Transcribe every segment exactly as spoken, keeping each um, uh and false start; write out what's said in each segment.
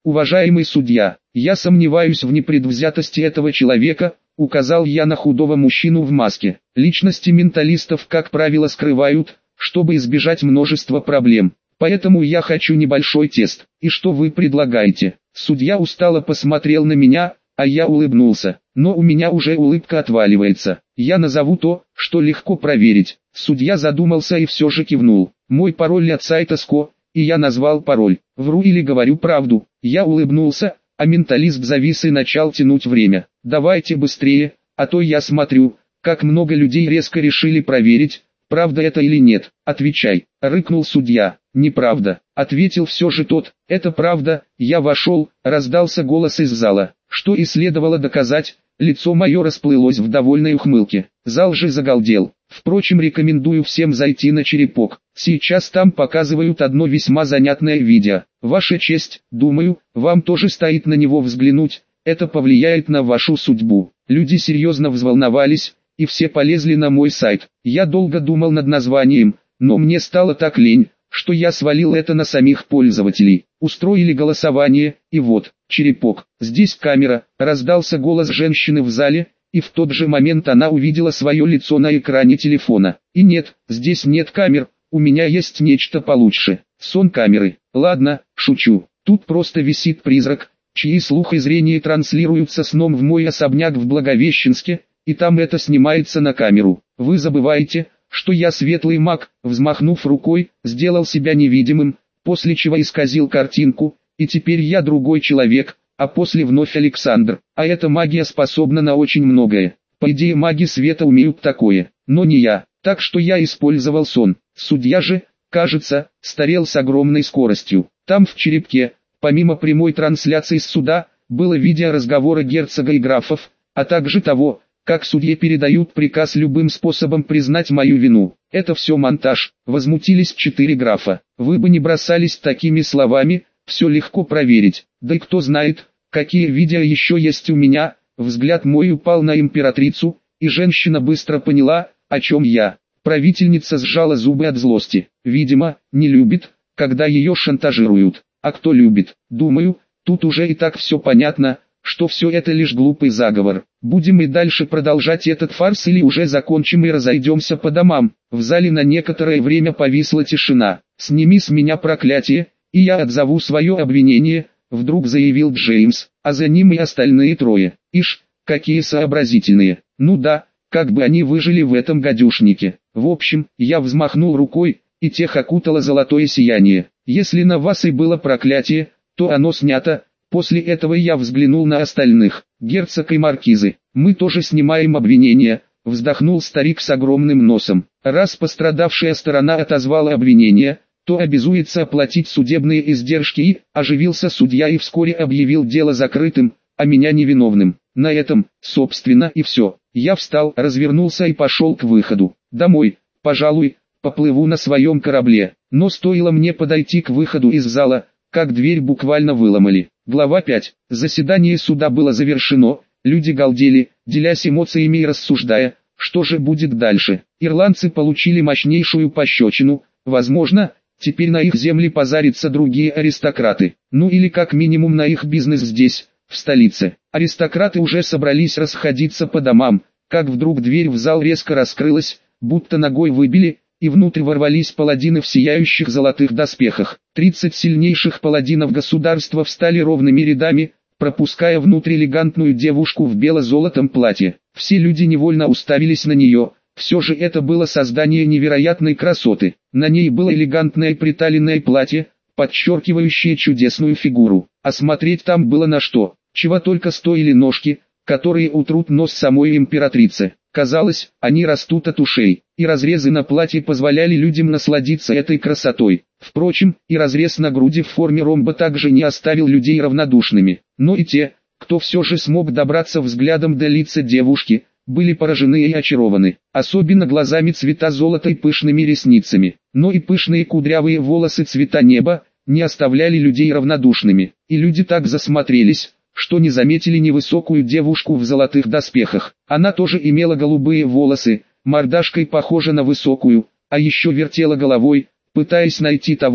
«Уважаемый судья, я сомневаюсь в непредвзятости этого человека», указал я на худого мужчину в маске. «Личности менталистов, как правило, скрывают, чтобы избежать множества проблем. Поэтому я хочу небольшой тест. И что вы предлагаете?» Судья устало посмотрел на меня, а я улыбнулся. Но у меня уже улыбка отваливается. «Я назову то, что легко проверить». Судья задумался и все же кивнул. «Мой пароль от сайта СКО», и я назвал пароль. Вру или говорю правду? Я улыбнулся, а менталист завис и начал тянуть время. «Давайте быстрее, а то я смотрю, как много людей резко решили проверить, правда это или нет. Отвечай», — рыкнул судья. «Неправда», — ответил все же тот. «Это правда». Я вошел, раздался голос из зала. Что и следовало доказать, лицо мое расплылось в довольной ухмылке. Зал же загалдел. Впрочем, рекомендую всем зайти на Черепок. Сейчас там показывают одно весьма занятное видео. Ваша честь, думаю, вам тоже стоит на него взглянуть. Это повлияет на вашу судьбу. Люди серьезно взволновались, и все полезли на мой сайт. Я долго думал над названием, но мне стало так лень, что я свалил это на самих пользователей. Устроили голосование, и вот, Черепок. Здесь камера, раздался голос женщины в зале, и в тот же момент она увидела свое лицо на экране телефона. И нет, здесь нет камер, у меня есть нечто получше. Сон камеры. Ладно, шучу. Тут просто висит призрак, чьи слух и зрение транслируются сном в мой особняк в Благовещенске, и там это снимается на камеру. Вы забываете, что я светлый маг, взмахнув рукой, сделал себя невидимым, после чего исказил картинку, и теперь я другой человек, а после вновь Александр. А эта магия способна на очень многое. По идее маги света умеют такое, но не я, так что я использовал сон. Судья же, кажется, старел с огромной скоростью. Там в Черепке, помимо прямой трансляции с суда, было видео разговора герцога и графов, а также того, как судье передают приказ любым способом признать мою вину. Это все монтаж, возмутились четыре графа. Вы бы не бросались такими словами, все легко проверить. Да и кто знает, какие видео еще есть у меня. Взгляд мой упал на императрицу, и женщина быстро поняла, о чем я. Правительница сжала зубы от злости. Видимо, не любит, когда ее шантажируют. А кто любит? Думаю, тут уже и так все понятно, что все это лишь глупый заговор. Будем и дальше продолжать этот фарс или уже закончим и разойдемся по домам? В зале на некоторое время повисла тишина. «Сними с меня проклятие, и я отзову свое обвинение», вдруг заявил Джеймс, а за ним и остальные трое. Ишь, какие сообразительные. Ну да, как бы они выжили в этом гадюшнике. В общем, я взмахнул рукой, и тех окутало золотое сияние. Если на вас и было проклятие, то оно снято. После этого я взглянул на остальных. Герцог и маркизы. Мы тоже снимаем обвинения, вздохнул старик с огромным носом. Раз пострадавшая сторона отозвала обвинение, то обязуется оплатить судебные издержки и, оживился судья и вскоре объявил дело закрытым, а меня невиновным. На этом, собственно, и все. Я встал, развернулся и пошел к выходу. Домой, пожалуй, поплыву на своем корабле. Но стоило мне подойти к выходу из зала, как дверь буквально выломали. Глава пять. Заседание суда было завершено, люди галдели, делясь эмоциями и рассуждая, что же будет дальше. Ирландцы получили мощнейшую пощечину, возможно, теперь на их земли позарятся другие аристократы, ну или как минимум на их бизнес здесь, в столице. Аристократы уже собрались расходиться по домам, как вдруг дверь в зал резко раскрылась, будто ногой выбили, и внутрь ворвались паладины в сияющих золотых доспехах. Тридцать сильнейших паладинов государства встали ровными рядами, пропуская внутрь элегантную девушку в бело-золотом платье. Все люди невольно уставились на нее. Все же это было создание невероятной красоты. На ней было элегантное приталенное платье, подчеркивающее чудесную фигуру. А смотреть там было на что, чего только стоили ножки, которые утрут нос самой императрице. Казалось, они растут от ушей, и разрезы на платье позволяли людям насладиться этой красотой. Впрочем, и разрез на груди в форме ромба также не оставил людей равнодушными. Но и те, кто все же смог добраться взглядом до лица девушки, были поражены и очарованы, особенно глазами цвета золота и пышными ресницами. Но и пышные кудрявые волосы цвета неба не оставляли людей равнодушными, и люди так засмотрелись, что не заметили невысокую девушку в золотых доспехах. Она тоже имела голубые волосы, мордашкой похожа на высокую, а еще вертела головой, пытаясь найти того,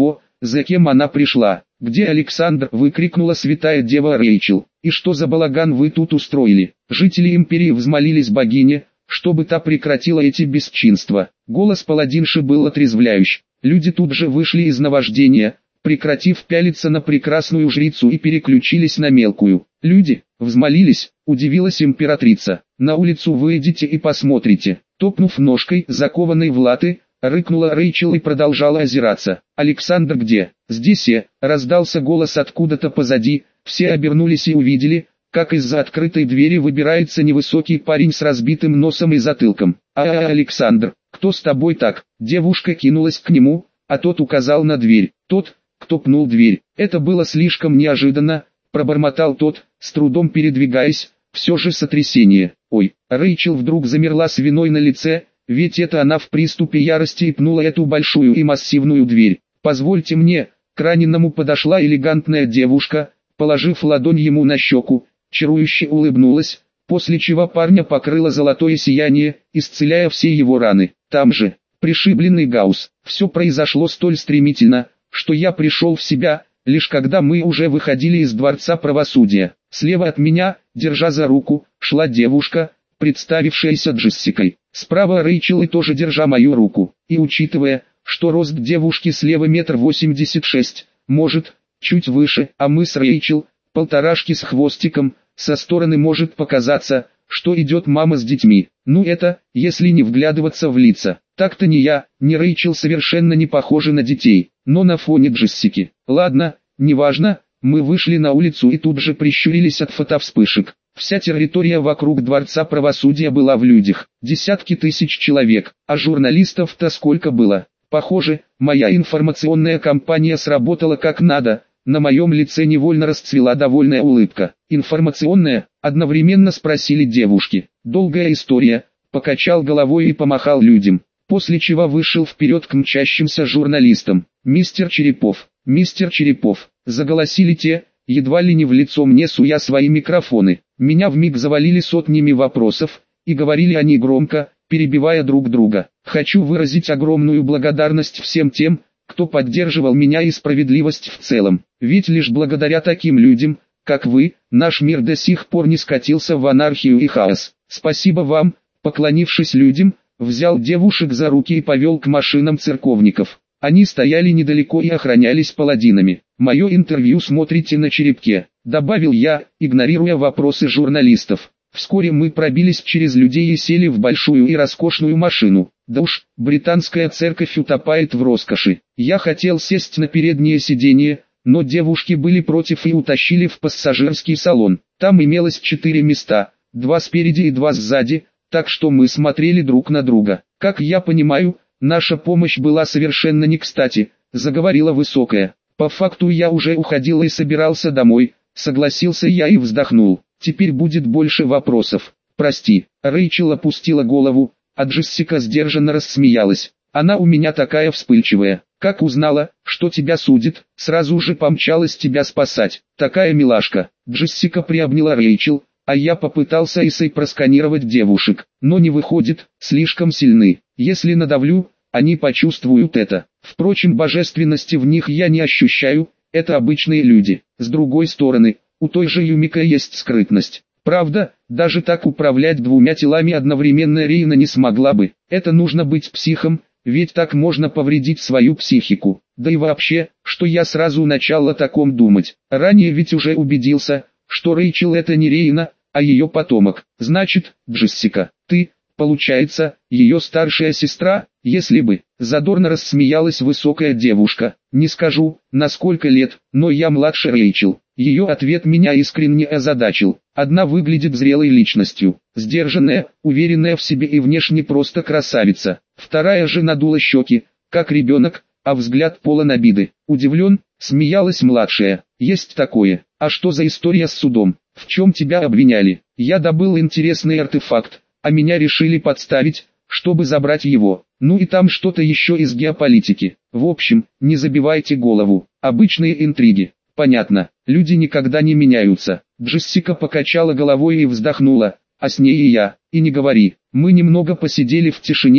За кем она пришла? Где Александр? Выкрикнула святая дева Рэйчел. И что за балаган вы тут устроили? Жители империи взмолились богине, чтобы та прекратила эти бесчинства. Голос паладинши был отрезвляющий. Люди тут же вышли из наваждения, прекратив пялиться на прекрасную жрицу, и переключились на мелкую. Люди взмолились, удивилась императрица. На улицу выйдите и посмотрите. Топнув ножкой, закованной в латы, рыкнула Рэйчел и продолжала озираться. «Александр где?» «Здесь я», — раздался голос откуда-то позади. Все обернулись и увидели, как из-за открытой двери выбирается невысокий парень с разбитым носом и затылком. «А-а-а, Александр, кто с тобой так?» Девушка кинулась к нему, а тот указал на дверь. Тот, кто пнул дверь. «Это было слишком неожиданно», — пробормотал тот, с трудом передвигаясь. «Все же сотрясение». «Ой». Рэйчел вдруг замерла с виной на лице, ведь это она в приступе ярости и пнула эту большую и массивную дверь. «Позвольте мне». К раненому подошла элегантная девушка, положив ладонь ему на щеку, чарующе улыбнулась, после чего парня покрыло золотое сияние, исцеляя все его раны. Там же, пришибленный Гаусс. Все произошло столь стремительно, что я пришел в себя, лишь когда мы уже выходили из Дворца Правосудия. Слева от меня, держа за руку, шла девушка, представившаяся Джессикой. Справа Рэйчел и тоже держа мою руку. И учитывая, что рост девушки слева метр восемьдесят шесть, может, чуть выше, а мы с Рэйчел, полторашки с хвостиком, со стороны может показаться, что идет мама с детьми. Ну это, если не вглядываться в лица. Так-то ни я, ни Рэйчел совершенно не похожи на детей, но на фоне Джессики. Ладно, неважно, мы вышли на улицу и тут же прищурились от фотовспышек. Вся территория вокруг Дворца Правосудия была в людях, десятки тысяч человек, а журналистов-то сколько было. Похоже, моя информационная кампания сработала как надо. На моем лице невольно расцвела довольная улыбка. «Информационная?» — одновременно спросили девушки. «Долгая история», — покачал головой и помахал людям, после чего вышел вперед к мчащимся журналистам. «Мистер Черепов, мистер Черепов», — заголосили те, едва ли не в лицо мне суя свои микрофоны. Меня вмиг завалили сотнями вопросов, и говорили они громко, перебивая друг друга. «Хочу выразить огромную благодарность всем тем, кто поддерживал меня, и справедливость в целом. Ведь лишь благодаря таким людям, как вы, наш мир до сих пор не скатился в анархию и хаос. Спасибо вам». Поклонившись людям, взял девушек за руки и повел к машинам церковников. Они стояли недалеко и охранялись паладинами. «Мое интервью смотрите на черепке», — добавил я, игнорируя вопросы журналистов. Вскоре мы пробились через людей и сели в большую и роскошную машину. Да уж, британская церковь утопает в роскоши. Я хотел сесть на переднее сиденье, но девушки были против и утащили в пассажирский салон. Там имелось четыре места, два спереди и два сзади, так что мы смотрели друг на друга. «Как я понимаю, наша помощь была совершенно не кстати», — заговорила высокая. «По факту я уже уходил и собирался домой», — согласился я и вздохнул. «Теперь будет больше вопросов». «Прости». Рэйчел опустила голову, а Джессика сдержанно рассмеялась. «Она у меня такая вспыльчивая. Как узнала, что тебя судят, сразу же помчалась тебя спасать. Такая милашка». Джессика приобняла Рэйчел, а я попытался эссой просканировать девушек, но не выходит, слишком сильны. Если надавлю, они почувствуют это. Впрочем, божественности в них я не ощущаю, это обычные люди. С другой стороны, у той же Юмика есть скрытность. Правда, даже так управлять двумя телами одновременно Рейна не смогла бы. Это нужно быть психом, ведь так можно повредить свою психику. Да и вообще, что я сразу начал о таком думать. Ранее ведь уже убедился, что Рэйчел это не Рейна, а ее потомок. Значит, Джессика, ты, получается, ее старшая сестра? Если бы. Задорно рассмеялась высокая девушка. Не скажу, на сколько лет, но я младше Рэйчел. Ее ответ меня искренне озадачил. Одна выглядит зрелой личностью, сдержанная, уверенная в себе и внешне просто красавица. Вторая же надула щеки, как ребенок, а взгляд полон обиды. Удивлен, смеялась младшая. Есть такое. А что за история с судом? В чем тебя обвиняли? Я добыл интересный артефакт, а меня решили подставить, чтобы забрать его. Ну и там что-то еще из геополитики. В общем, не забивайте голову. Обычные интриги. Понятно, люди никогда не меняются. Джессика покачала головой и вздохнула, а с ней и я. И не говори. Мы немного посидели в тишине,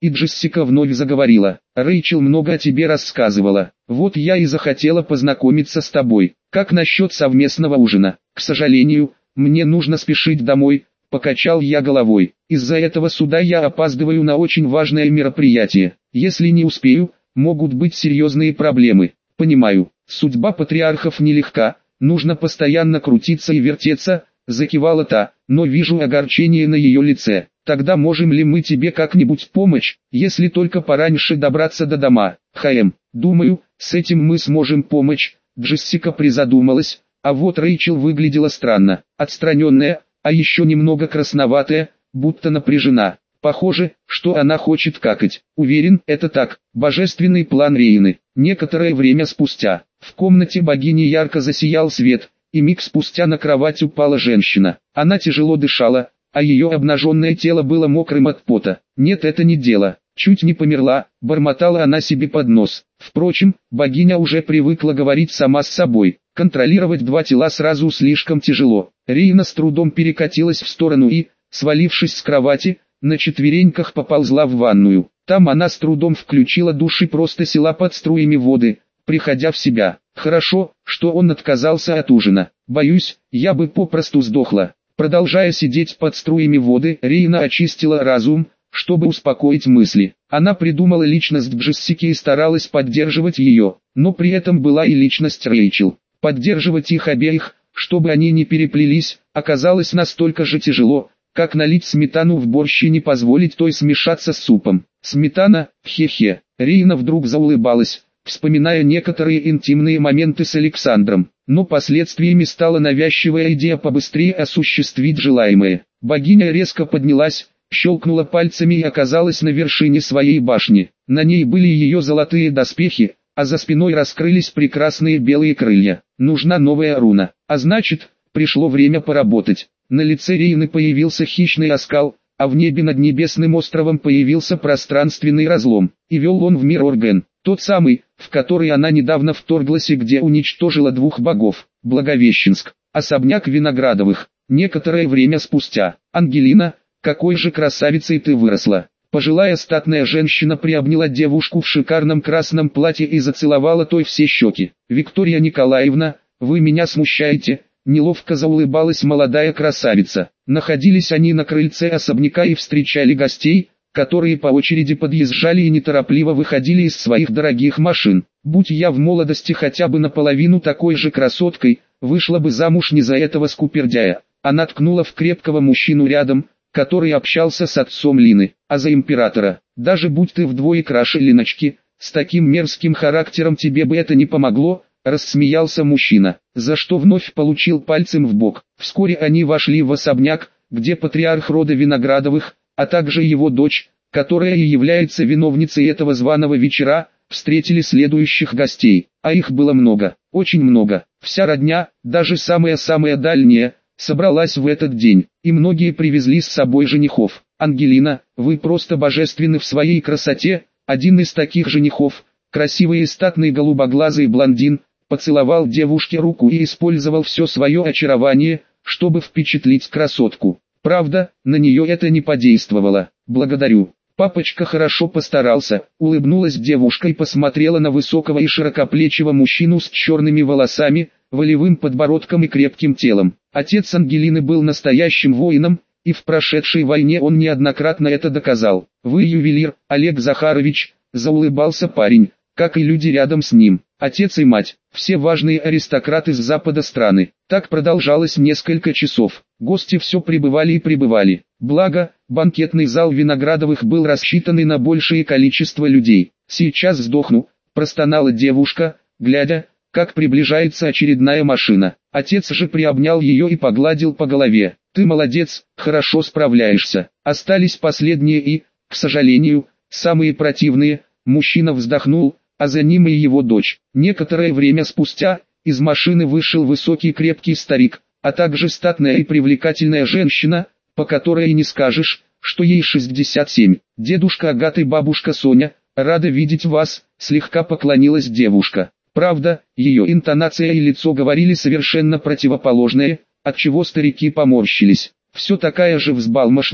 и Джессика вновь заговорила. «Рэйчел много о тебе рассказывала. Вот я и захотела познакомиться с тобой. Как насчет совместного ужина? К сожалению, мне нужно спешить домой», — покачал я головой. «Из-за этого суда я опаздываю на очень важное мероприятие. Если не успею, могут быть серьезные проблемы». «Понимаю, судьба патриархов нелегка, нужно постоянно крутиться и вертеться», — закивала та, «но вижу огорчение на ее лице. Тогда можем ли мы тебе как-нибудь помочь, если только пораньше добраться до дома?» «Хм, думаю, с этим мы сможем помочь», — Джессика призадумалась, а вот Рэйчел выглядела странно, отстраненная, а еще немного красноватая, будто напряжена. Похоже, что она хочет какать. Уверен, это так, божественный план Рейны. Некоторое время спустя, в комнате богини ярко засиял свет, и миг спустя на кровать упала женщина. Она тяжело дышала, а ее обнаженное тело было мокрым от пота. «Нет, это не дело, чуть не померла», — бормотала она себе под нос. Впрочем, богиня уже привыкла говорить сама с собой. Контролировать два тела сразу слишком тяжело. Рейна с трудом перекатилась в сторону и, свалившись с кровати, на четвереньках поползла в ванную. Там она с трудом включила душ и просто села под струями воды, приходя в себя. Хорошо, что он отказался от ужина. Боюсь, я бы попросту сдохла. Продолжая сидеть под струями воды, Рейна очистила разум, чтобы успокоить мысли. Она придумала личность Джессики и старалась поддерживать ее, но при этом была и личность Рэйчел. Поддерживать их обеих, чтобы они не переплелись, оказалось настолько же тяжело, как налить сметану в борщ и не позволить той смешаться с супом. Сметана, хе-хе. Рейна вдруг заулыбалась, вспоминая некоторые интимные моменты с Александром, но последствиями стала навязчивая идея побыстрее осуществить желаемое. Богиня резко поднялась, щелкнула пальцами и оказалась на вершине своей башни. На ней были ее золотые доспехи, а за спиной раскрылись прекрасные белые крылья. Нужна новая руна, а значит, пришло время поработать. На лице Рейны появился хищный оскал, а в небе над небесным островом появился пространственный разлом, и вел он в мир Орген, тот самый, в который она недавно вторглась и где уничтожила двух богов. Благовещенск, особняк Виноградовых. Некоторое время спустя. «Ангелина, какой же красавицей ты выросла!» Пожилая статная женщина приобняла девушку в шикарном красном платье и зацеловала той все щеки. «Виктория Николаевна, вы меня смущаете», — неловко заулыбалась молодая красавица. Находились они на крыльце особняка и встречали гостей, которые по очереди подъезжали и неторопливо выходили из своих дорогих машин. «Будь я в молодости хотя бы наполовину такой же красоткой, вышла бы замуж не за этого скупердяя». Она ткнула в крепкого мужчину рядом, который общался с отцом Лины, «а за императора. Даже будь ты вдвое краше Леночки, с таким мерзким характером тебе бы это не помогло», — рассмеялся мужчина, за что вновь получил пальцем в бок. Вскоре они вошли в особняк, где патриарх рода Виноградовых, а также его дочь, которая и является виновницей этого званого вечера, встретили следующих гостей, а их было много, очень много. Вся родня, даже самая-самая дальняя, собралась в этот день, и многие привезли с собой женихов. «Ангелина, вы просто божественны в своей красоте», один из таких женихов, красивый и статный голубоглазый блондин, поцеловал девушке руку и использовал все свое очарование, чтобы впечатлить красотку. Правда, на нее это не подействовало. «Благодарю. Папочка хорошо постарался», — улыбнулась девушка и посмотрела на высокого и широкоплечего мужчину с черными волосами, волевым подбородком и крепким телом. Отец Ангелины был настоящим воином, и в прошедшей войне он неоднократно это доказал. «Вы ювелир, Олег Захарович», — заулыбался парень, как и люди рядом с ним. Отец и мать, все важные аристократы с запада страны. Так продолжалось несколько часов. Гости все прибывали и прибывали. Благо, банкетный зал Виноградовых был рассчитан на большее количество людей. «Сейчас сдохну», — простонала девушка, глядя, как приближается очередная машина. Отец же приобнял ее и погладил по голове. «Ты молодец, хорошо справляешься. Остались последние и, к сожалению, самые противные», — мужчина вздохнул, а за ним и его дочь. Некоторое время спустя, из машины вышел высокий крепкий старик, а также статная и привлекательная женщина, по которой и не скажешь, что ей шестьдесят семь. «Дедушка Агат и бабушка Соня, рада видеть вас», — слегка поклонилась девушка. Правда, ее интонация и лицо говорили совершенно противоположное, отчего старики поморщились. «Все такая же взбалмошная»,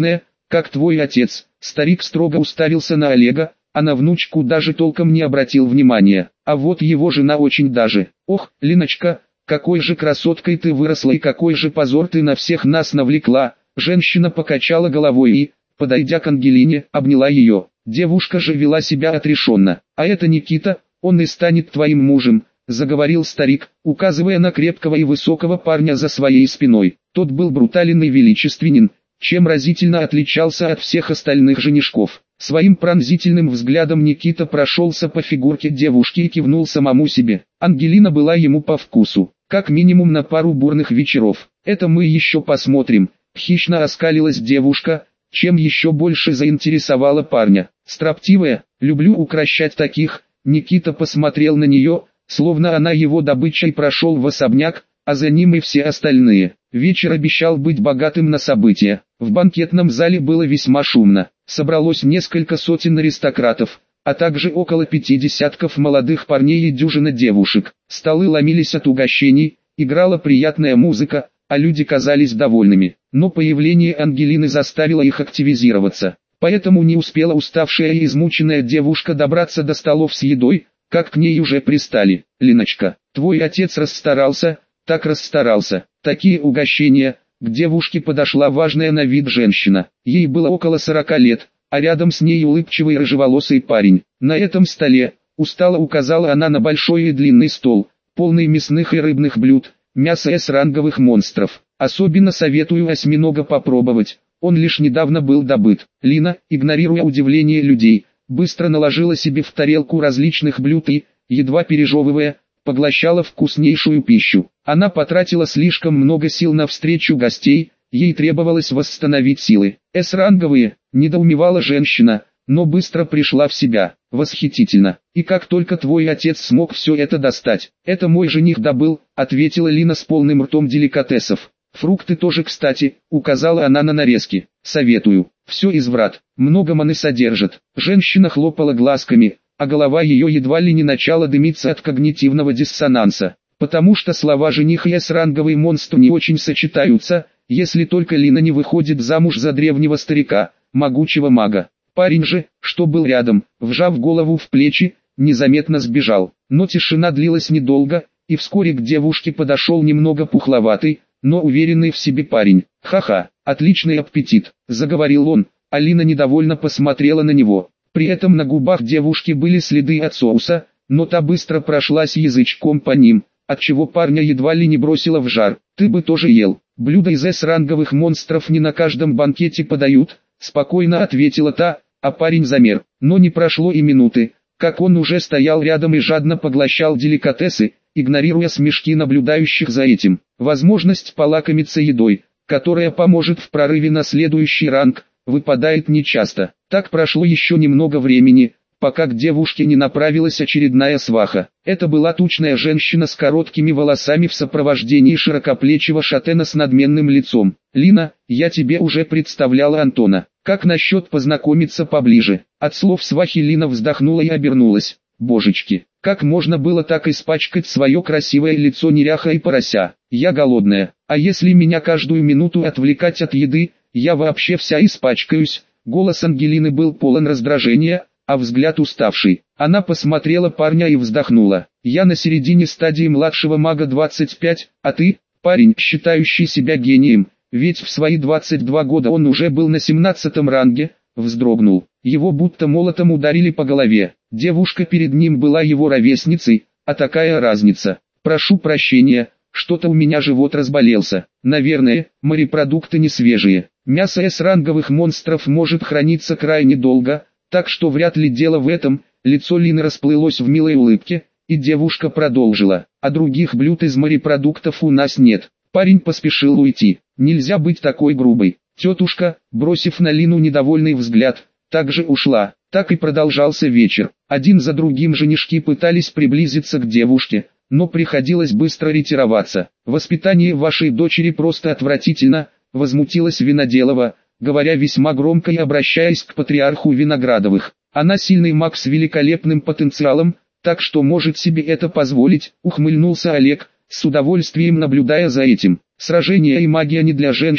как твой отец». Старик строго уставился на Олега, а на внучку даже толком не обратил внимания. А вот его жена очень даже. «Ох, Леночка, какой же красоткой ты выросла и какой же позор ты на всех нас навлекла». Женщина покачала головой и, подойдя к Ангелине, обняла ее. Девушка же вела себя отрешенно. «А это Никита, он и станет твоим мужем», — заговорил старик, указывая на крепкого и высокого парня за своей спиной. Тот был брутален и величественен, чем разительно отличался от всех остальных женишков. Своим пронзительным взглядом Никита прошелся по фигурке девушки и кивнул самому себе. Ангелина была ему по вкусу, как минимум на пару бурных вечеров. «Это мы еще посмотрим», — хищно оскалилась девушка, чем еще больше заинтересовала парня. «Строптивая, люблю укращать таких». Никита посмотрел на нее, словно она его добыча, и прошел в особняк, а за ним и все остальные. Вечер обещал быть богатым на события. В банкетном зале было весьма шумно. Собралось несколько сотен аристократов, а также около пяти десятков молодых парней и дюжина девушек. Столы ломились от угощений, играла приятная музыка, а люди казались довольными. Но появление Ангелины заставило их активизироваться. Поэтому не успела уставшая и измученная девушка добраться до столов с едой, как к ней уже пристали. «Леночка, твой отец расстарался, так расстарался». Такие угощения. К девушке подошла важная на вид женщина. Ей было около сорока лет, а рядом с ней улыбчивый рыжеволосый парень. На этом столе, устало указала она на большой и длинный стол, полный мясных и рыбных блюд, мяса эс-ранговых монстров. Особенно советую осьминога попробовать, он лишь недавно был добыт. Лина, игнорируя удивление людей, быстро наложила себе в тарелку различных блюд и, едва пережевывая, поглощала вкуснейшую пищу. Она потратила слишком много сил на встречу гостей, ей требовалось восстановить силы. «Эс-ранговые», — недоумевала женщина, но быстро пришла в себя. «Восхитительно. И как только твой отец смог все это достать?» «Это мой жених добыл», — ответила Лина с полным ртом деликатесов. «Фрукты тоже, кстати», — указала она на нарезки. «Советую. Все изврат. Много маны содержит». Женщина хлопала глазками, а голова ее едва ли не начала дымиться от когнитивного диссонанса. Потому что слова «жених» и «эс-ранговый монстр» не очень сочетаются, если только Лина не выходит замуж за древнего старика, могучего мага. Парень же, что был рядом, вжав голову в плечи, незаметно сбежал. Но тишина длилась недолго, и вскоре к девушке подошел немного пухловатый, но уверенный в себе парень. «Ха-ха, отличный аппетит», — заговорил он, а Лина недовольно посмотрела на него. При этом на губах девушки были следы от соуса, но та быстро прошлась язычком по ним, отчего парня едва ли не бросила в жар. «Ты бы тоже ел. Блюда из эс-ранговых монстров не на каждом банкете подают», — спокойно ответила та, а парень замер. Но не прошло и минуты, как он уже стоял рядом и жадно поглощал деликатесы, игнорируя смешки наблюдающих за этим. Возможность полакомиться едой, которая поможет в прорыве на следующий ранг, выпадает нечасто. Так прошло еще немного времени, пока к девушке не направилась очередная сваха. Это была тучная женщина с короткими волосами в сопровождении широкоплечего шатена с надменным лицом. «Лина, я тебе уже представляла Антона. Как насчет познакомиться поближе?» От слов свахи Лина вздохнула и обернулась. «Божечки, как можно было так испачкать свое красивое лицо неряха и порося? Я голодная, а если меня каждую минуту отвлекать от еды, я вообще вся испачкаюсь». Голос Ангелины был полон раздражения, а взгляд уставший. Она посмотрела парня и вздохнула. «Я на середине стадии младшего мага двадцать пять, а ты, парень, считающий себя гением, ведь в свои двадцать два года он уже был на семнадцатом ранге», вздрогнул. Его будто молотом ударили по голове. Девушка перед ним была его ровесницей, а такая разница. «Прошу прощения, что-то у меня живот разболелся. Наверное, морепродукты не свежие. Мясо эс-ранговых монстров может храниться крайне долго, так что вряд ли дело в этом». Лицо Лины расплылось в милой улыбке, и девушка продолжила. «А других блюд из морепродуктов у нас нет». Парень поспешил уйти. «Нельзя быть такой грубой». Тетушка, бросив на Лину недовольный взгляд, также ушла. Так и продолжался вечер. Один за другим женишки пытались приблизиться к девушке, но приходилось быстро ретироваться. «Воспитание вашей дочери просто отвратительно», — возмутилась Виноделова, говоря весьма громко и обращаясь к патриарху Виноградовых. «Она сильный маг с великолепным потенциалом, так что может себе это позволить», — ухмыльнулся Олег, с удовольствием наблюдая за этим. «Сражения и магия не для женщин»,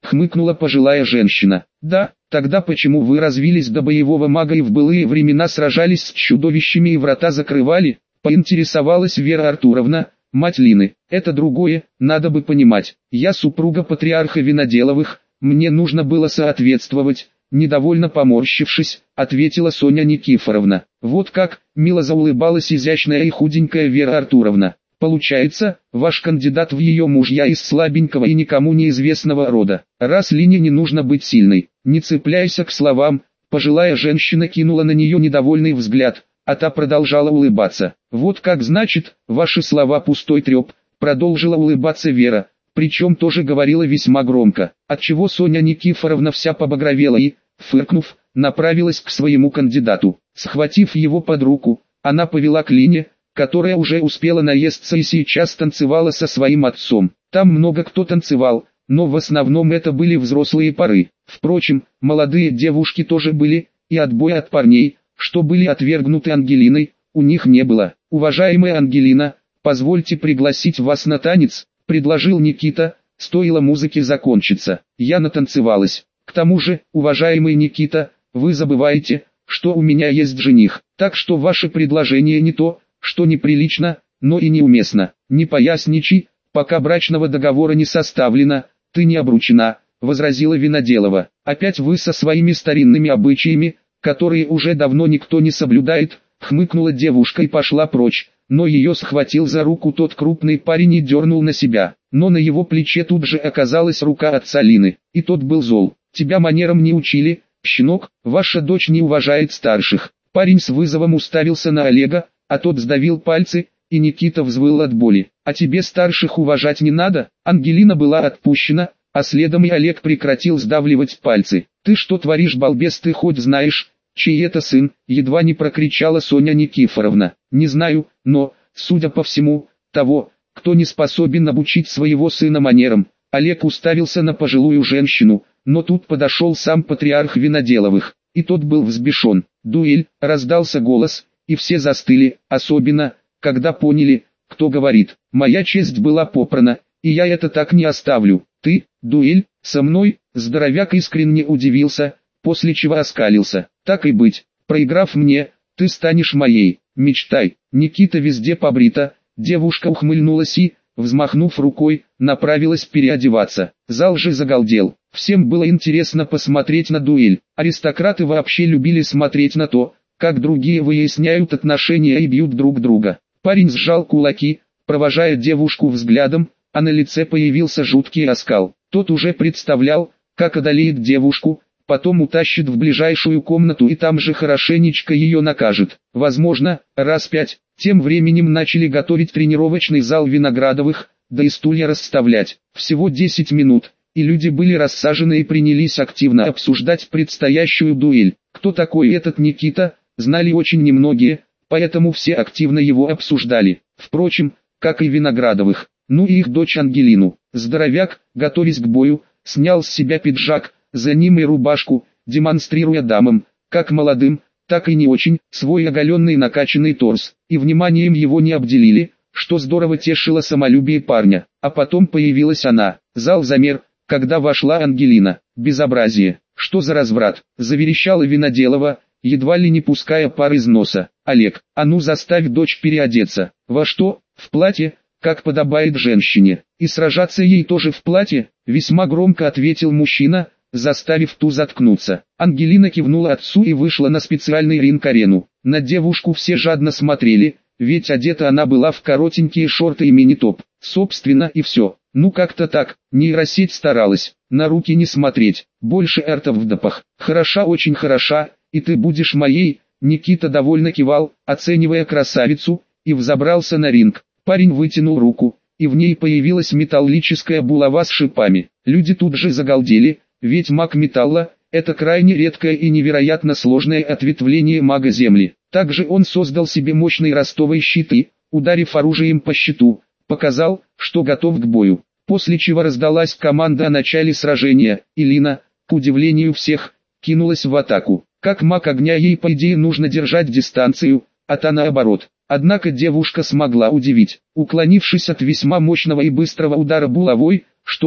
хмыкнула пожилая женщина. Да, тогда почему вы развились до боевого мага и в былые времена сражались с чудовищами и врата закрывали? Поинтересовалась Вера Артуровна, мать Лины. Это другое, надо бы понимать. Я супруга патриарха Виноделовых, мне нужно было соответствовать. Недовольно поморщившись, ответила Соня Никифоровна. Вот как, мило заулыбалась изящная и худенькая Вера Артуровна. Получается, ваш кандидат в ее мужья из слабенького и никому неизвестного рода. Раз Лине не нужно быть сильной, не цепляйся к словам, пожилая женщина кинула на нее недовольный взгляд, а та продолжала улыбаться. Вот как значит, ваши слова пустой треп, продолжила улыбаться Вера, причем тоже говорила весьма громко, отчего Соня Никифоровна вся побагровела и, фыркнув, направилась к своему кандидату. Схватив его под руку, она повела к Лине, которая уже успела наесться и сейчас танцевала со своим отцом. Там много кто танцевал, но в основном это были взрослые пары. Впрочем, молодые девушки тоже были, и отбоя от парней, что были отвергнуты Ангелиной, у них не было. «Уважаемая Ангелина, позвольте пригласить вас на танец», — предложил Никита, стоило музыке закончиться. Я натанцевалась. К тому же, уважаемый Никита, вы забываете, что у меня есть жених, так что ваше предложение не то, что неприлично, но и неуместно. Не поясничай, пока брачного договора не составлено, ты не обручена, возразила Виноделова. Опять вы со своими старинными обычаями, которые уже давно никто не соблюдает, хмыкнула девушка и пошла прочь, но ее схватил за руку тот крупный парень и дернул на себя. Но на его плече тут же оказалась рука отца Лины, и тот был зол. Тебя манерам не учили, щенок, ваша дочь не уважает старших. Парень с вызовом уставился на Олега, а тот сдавил пальцы, и Никита взвыл от боли. «А тебе старших уважать не надо?» Ангелина была отпущена, а следом и Олег прекратил сдавливать пальцы. «Ты что творишь, балбес, ты хоть знаешь, чей это сын?» Едва не прокричала Соня Никифоровна. «Не знаю, но, судя по всему, того, кто не способен обучить своего сына манерам». Олег уставился на пожилую женщину, но тут подошел сам патриарх Виноделовых, и тот был взбешен. «Дуэль!» — раздался голос, и все застыли, особенно, когда поняли, кто говорит. «Моя честь была попрана, и я это так не оставлю. Ты, дуэль, со мной?» Здоровяк искренне удивился, после чего оскалился. «Так и быть, проиграв мне, ты станешь моей. Мечтай». Никита везде побрита, девушка ухмыльнулась и, взмахнув рукой, направилась переодеваться. Зал же загалдел. Всем было интересно посмотреть на дуэль. Аристократы вообще любили смотреть на то, как другие выясняют отношения и бьют друг друга. Парень сжал кулаки, провожая девушку взглядом, а на лице появился жуткий оскал. Тот уже представлял, как одолеет девушку, потом утащит в ближайшую комнату и там же хорошенечко ее накажет. Возможно, раз пять. Тем временем начали готовить тренировочный зал Виноградовых, да и стулья расставлять. Всего десять минут, и люди были рассажены и принялись активно обсуждать предстоящую дуэль. Кто такой этот Никита, знали очень немногие, поэтому все активно его обсуждали. Впрочем, как и Виноградовых, ну и их дочь Ангелину. Здоровяк, готовясь к бою, снял с себя пиджак, за ним и рубашку, демонстрируя дамам, как молодым, так и не очень, свой оголенный накачанный торс, и вниманием его не обделили, что здорово тешило самолюбие парня. А потом появилась она. Зал замер, когда вошла Ангелина. «Безобразие! Что за разврат?» — заверещала Виноделова, едва ли не пуская пар из носа. «Олег, а ну заставь дочь переодеться». «Во что? В платье, как подобает женщине. И сражаться ей тоже в платье?» — весьма громко ответил мужчина, заставив ту заткнуться. Ангелина кивнула отцу и вышла на специальный ринг-арену. На девушку все жадно смотрели, ведь одета она была в коротенькие шорты и мини-топ. Собственно и все. Ну как-то так, нейросеть старалась, на руки не смотреть, больше эртов в допах. «Хороша, очень хороша, и ты будешь моей», Никита довольно кивал, оценивая красавицу, и взобрался на ринг. Парень вытянул руку, и в ней появилась металлическая булава с шипами. Люди тут же загалдели, ведь маг металла – это крайне редкое и невероятно сложное ответвление мага Земли. Также он создал себе мощный ростовый щит и, ударив оружием по щиту, показал, что готов к бою. После чего раздалась команда о начале сражения, и Лина, к удивлению всех, кинулась в атаку. Как маг огня ей по идее нужно держать дистанцию, а та наоборот. Однако девушка смогла удивить, уклонившись от весьма мощного и быстрого удара булавой, что,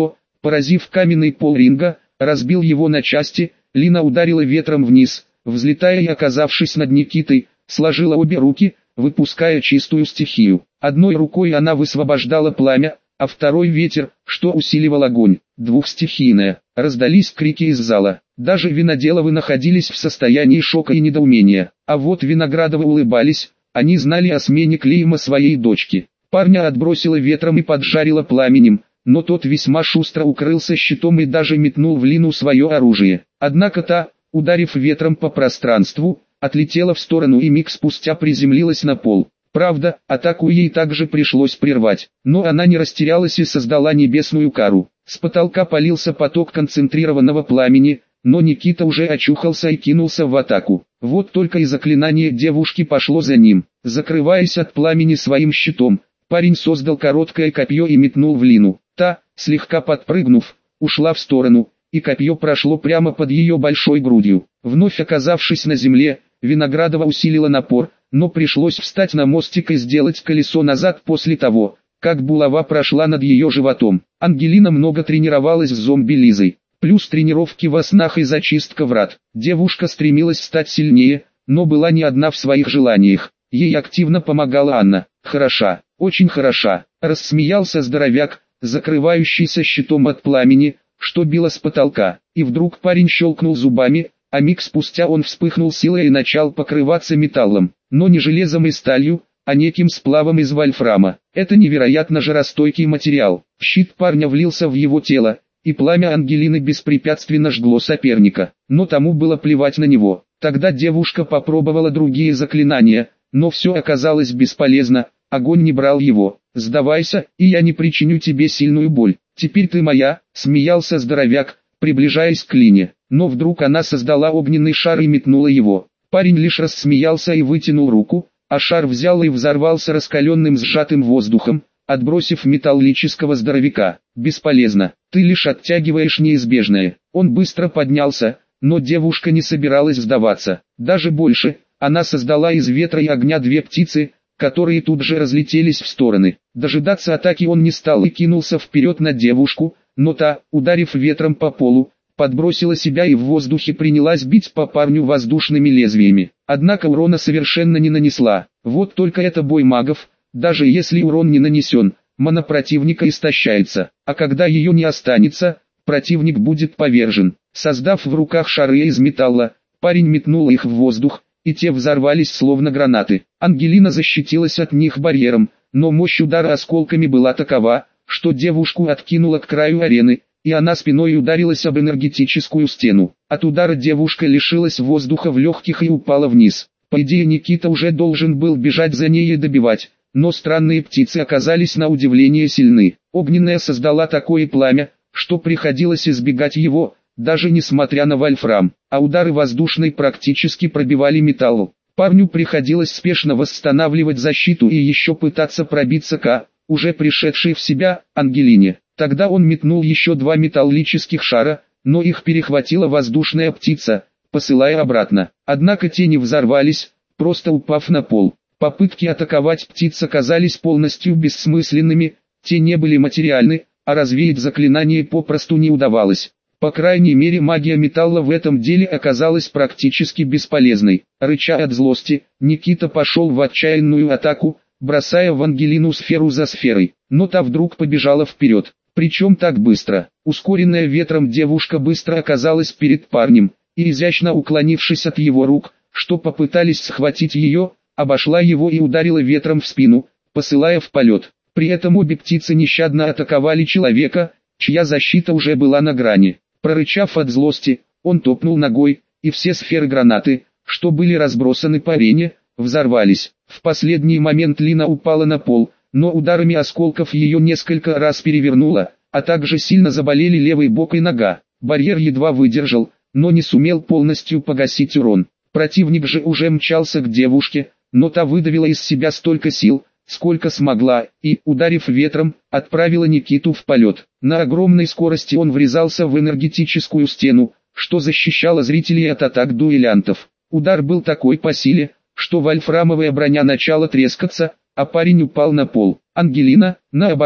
поразив каменный пол ринга, разбил его на части. Лина ударила ветром вниз, взлетая и, оказавшись над Никитой, сложила обе руки, выпуская чистую стихию. Одной рукой она высвобождала пламя, а второй ветер, что усиливал огонь. Двухстихийная. Раздались крики из зала. Даже Виноделовы находились в состоянии шока и недоумения. А вот Виноградовы улыбались, они знали о смене клейма своей дочки. Парня отбросило ветром и поджарило пламенем, но тот весьма шустро укрылся щитом и даже метнул в Лину свое оружие. Однако та, ударив ветром по пространству, отлетела в сторону и миг спустя приземлилась на пол. Правда, атаку ей также пришлось прервать, но она не растерялась и создала небесную кару. С потолка полился поток концентрированного пламени, но Никита уже очухался и кинулся в атаку. Вот только и заклинание девушки пошло за ним. Закрываясь от пламени своим щитом, парень создал короткое копье и метнул в Лину. Та, слегка подпрыгнув, ушла в сторону, и копье прошло прямо под ее большой грудью. Вновь оказавшись на земле, Виноградова усилила напор, но пришлось встать на мостик и сделать колесо назад после того, как булава прошла над ее животом. Ангелина много тренировалась с зомби Лизой, плюс тренировки во снах и зачистка врат. Девушка стремилась стать сильнее, но была не одна в своих желаниях. Ей активно помогала Анна. «Хороша, очень хороша», — рассмеялся здоровяк, закрывающийся щитом от пламени, что било с потолка. И вдруг парень щелкнул зубами, а миг спустя он вспыхнул силой и начал покрываться металлом, но не железом и сталью, а неким сплавом из вольфрама. Это невероятно жаростойкий материал. Щит парня влился в его тело, и пламя Ангелины беспрепятственно жгло соперника, но тому было плевать на него. Тогда девушка попробовала другие заклинания, но все оказалось бесполезно, огонь не брал его. «Сдавайся, и я не причиню тебе сильную боль. Теперь ты моя», — смеялся здоровяк, приближаясь к Лине. Но вдруг она создала огненный шар и метнула его. Парень лишь рассмеялся и вытянул руку, а шар взял и взорвался раскаленным сжатым воздухом, отбросив металлического здоровяка. «Бесполезно, ты лишь оттягиваешь неизбежное». Он быстро поднялся, но девушка не собиралась сдаваться. Даже больше, она создала из ветра и огня две птицы, которые тут же разлетелись в стороны. Дожидаться атаки он не стал и кинулся вперед на девушку, но та, ударив ветром по полу, подбросила себя и в воздухе принялась бить по парню воздушными лезвиями. Однако урона совершенно не нанесла. Вот только это бой магов, даже если урон не нанесен, мана противника истощается, а когда ее не останется, противник будет повержен. Создав в руках шары из металла, парень метнул их в воздух, и те взорвались словно гранаты. Ангелина защитилась от них барьером, но мощь удара осколками была такова, что девушку откинуло к краю арены, и она спиной ударилась об энергетическую стену. От удара девушка лишилась воздуха в легких и упала вниз. По идее Никита уже должен был бежать за ней и добивать, но странные птицы оказались на удивление сильны. Огненная создала такое пламя, что приходилось избегать его, даже несмотря на вольфрам, а удары воздушной практически пробивали металл. Парню приходилось спешно восстанавливать защиту и еще пытаться пробиться к, уже пришедшей в себя, Ангелине. Тогда он метнул еще два металлических шара, но их перехватила воздушная птица, посылая обратно. Однако те не взорвались, просто упав на пол. Попытки атаковать птиц оказались полностью бессмысленными, те не были материальны, а развеять заклинание попросту не удавалось. По крайней мере магия металла в этом деле оказалась практически бесполезной. Рыча от злости, Никита пошел в отчаянную атаку, бросая в Ангелину сферу за сферой, но та вдруг побежала вперед. Причем так быстро. Ускоренная ветром девушка быстро оказалась перед парнем, и изящно уклонившись от его рук, что попытались схватить ее, обошла его и ударила ветром в спину, посылая в полет. При этом обе птицы нещадно атаковали человека, чья защита уже была на грани. Прорычав от злости, он топнул ногой, и все сферы гранаты, что были разбросаны по арене, взорвались. В последний момент Лина упала на пол, но ударами осколков ее несколько раз перевернуло, а также сильно заболели левый бок и нога. Барьер едва выдержал, но не сумел полностью погасить урон. Противник же уже мчался к девушке, но та выдавила из себя столько сил, сколько смогла, и, ударив ветром, отправила Никиту в полет. На огромной скорости он врезался в энергетическую стену, что защищало зрителей от атак дуэлянтов. Удар был такой по силе, что вольфрамовая броня начала трескаться, а парень упал на пол. Ангелина, наоборот,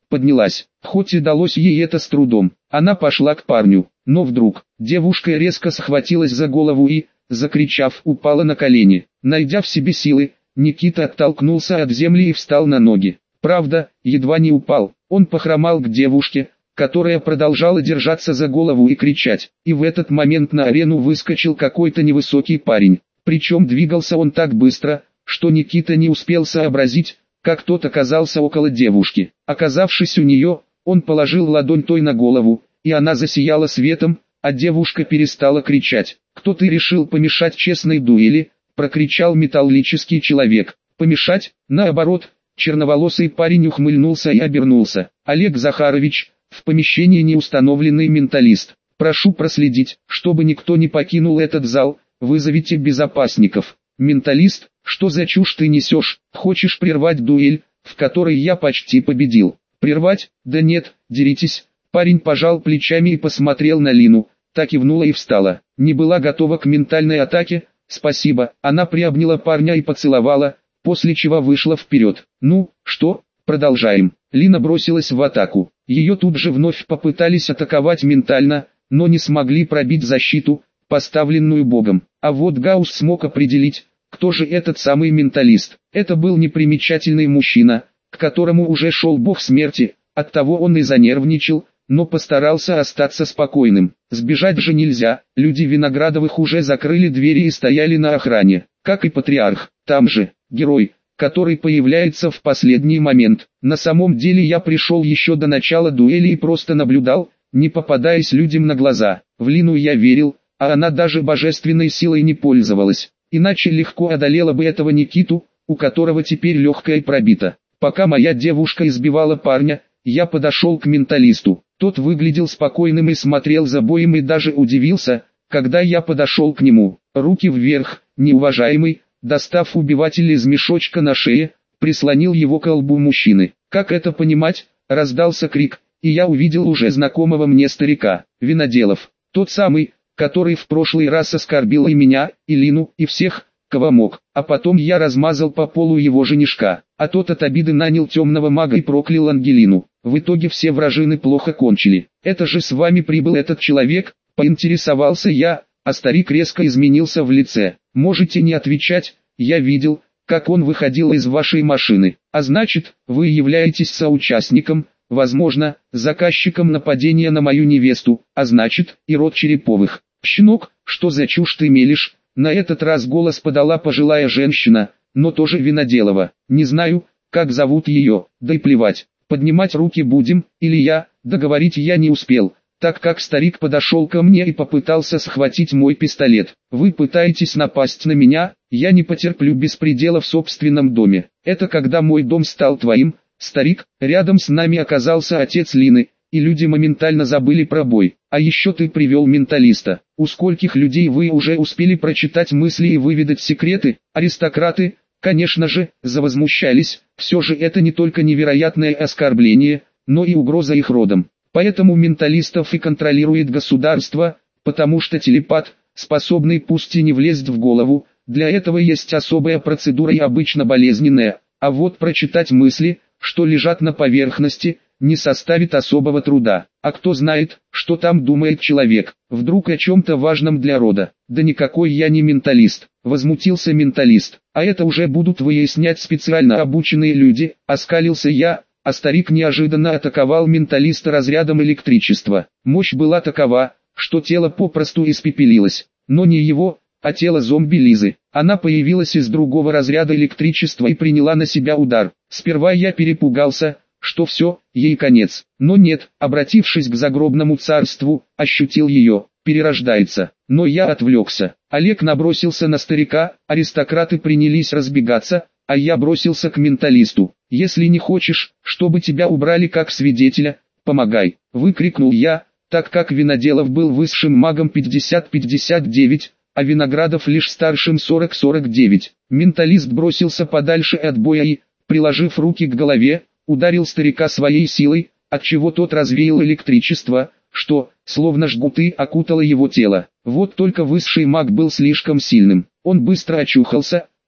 поднялась. Хоть и далось ей это с трудом, она пошла к парню, но вдруг, девушка резко схватилась за голову и, закричав, упала на колени. Найдя в себе силы, Никита оттолкнулся от земли и встал на ноги. Правда, едва не упал, он похромал к девушке, которая продолжала держаться за голову и кричать, и в этот момент на арену выскочил какой-то невысокий парень. Причем двигался он так быстро, что Никита не успел сообразить, как тот оказался около девушки. Оказавшись у нее, он положил ладонь той на голову, и она засияла светом, а девушка перестала кричать. «Кто ты решил помешать честной дуэли?» – прокричал металлический человек. «Помешать?» Наоборот, черноволосый парень ухмыльнулся и обернулся. «Олег Захарович, в помещении неустановленный менталист. Прошу проследить, чтобы никто не покинул этот зал, вызовите безопасников». «Менталист, что за чушь ты несешь? Хочешь прервать дуэль, в которой я почти победил?» «Прервать? Да нет, деритесь». Парень пожал плечами и посмотрел на Лину, та кивнула и встала. Не была готова к ментальной атаке, спасибо. Она приобняла парня и поцеловала, после чего вышла вперед. «Ну, что, продолжаем?» Лина бросилась в атаку. Ее тут же вновь попытались атаковать ментально, но не смогли пробить защиту, поставленную Богом. А вот Гаусс смог определить, кто же этот самый менталист. Это был непримечательный мужчина, к которому уже шел бог смерти, оттого он и занервничал, но постарался остаться спокойным. Сбежать же нельзя, люди Виноградовых уже закрыли двери и стояли на охране, как и патриарх. Там же, герой, который появляется в последний момент. На самом деле я пришел еще до начала дуэли и просто наблюдал, не попадаясь людям на глаза. В Лину я верил, а она даже божественной силой не пользовалась. Иначе легко одолела бы этого Никиту, у которого теперь легкое пробито. Пока моя девушка избивала парня, я подошел к менталисту. Тот выглядел спокойным и смотрел за боем и даже удивился, когда я подошел к нему. Руки вверх, неуважаемый, достав убиватель из мешочка на шее, прислонил его к лбу мужчины. «Как это понимать?» – раздался крик, и я увидел уже знакомого мне старика, Виноделов. Тот самый, который в прошлый раз оскорбил и меня, и Лину, и всех, кого мог. А потом я размазал по полу его женишка, а тот от обиды нанял темного мага и проклял Ангелину. В итоге все вражины плохо кончили. «Это же с вами прибыл этот человек?» – поинтересовался я, а старик резко изменился в лице. «Можете не отвечать, я видел, как он выходил из вашей машины. А значит, вы являетесь соучастником, возможно, заказчиком нападения на мою невесту, а значит, и род Череповых». «Щенок, что за чушь ты мелешь?» На этот раз голос подала пожилая женщина, но тоже Виноделова. «Не знаю, как зовут ее, да и плевать. Поднимать руки будем, или я?» Договорить я не успел, так как старик подошел ко мне и попытался схватить мой пистолет. «Вы пытаетесь напасть на меня? Я не потерплю беспредела в собственном доме. Это когда мой дом стал твоим, старик?» Рядом с нами оказался отец Лины, и люди моментально забыли про бой. «А еще ты привел менталиста. У скольких людей вы уже успели прочитать мысли и выведать секреты?» Аристократы, конечно же, завозмущались. Все же это не только невероятное оскорбление, но и угроза их родам. Поэтому менталистов и контролирует государство, потому что телепат, способный пусть и не влезть в голову, для этого есть особая процедура и обычно болезненная. А вот прочитать мысли, что лежат на поверхности, не составит особого труда. А кто знает, что там думает человек, вдруг о чем-то важном для рода. «Да никакой я не менталист», — возмутился менталист. «А это уже будут выяснять специально обученные люди», — оскалился я, а старик неожиданно атаковал менталиста разрядом электричества. Мощь была такова, что тело попросту испепелилось, но не его, а тело зомби Лизы. Она появилась из другого разряда электричества и приняла на себя удар. Сперва я перепугался, что все, ей конец. Но нет, обратившись к загробному царству, ощутил ее, перерождается. Но я отвлекся. Олег набросился на старика, аристократы принялись разбегаться, а я бросился к менталисту. «Если не хочешь, чтобы тебя убрали как свидетеля, помогай!» — выкрикнул я, так как Виноделов был высшим магом пятьдесят пятьдесят девять, а Виноградов лишь старшим сорок сорок девять. Менталист бросился подальше от боя и, приложив руки к голове, ударил старика своей силой, отчего тот развеял электричество, что, словно жгуты, окутало его тело. Вот только высший маг был слишком сильным. Он быстро очухался,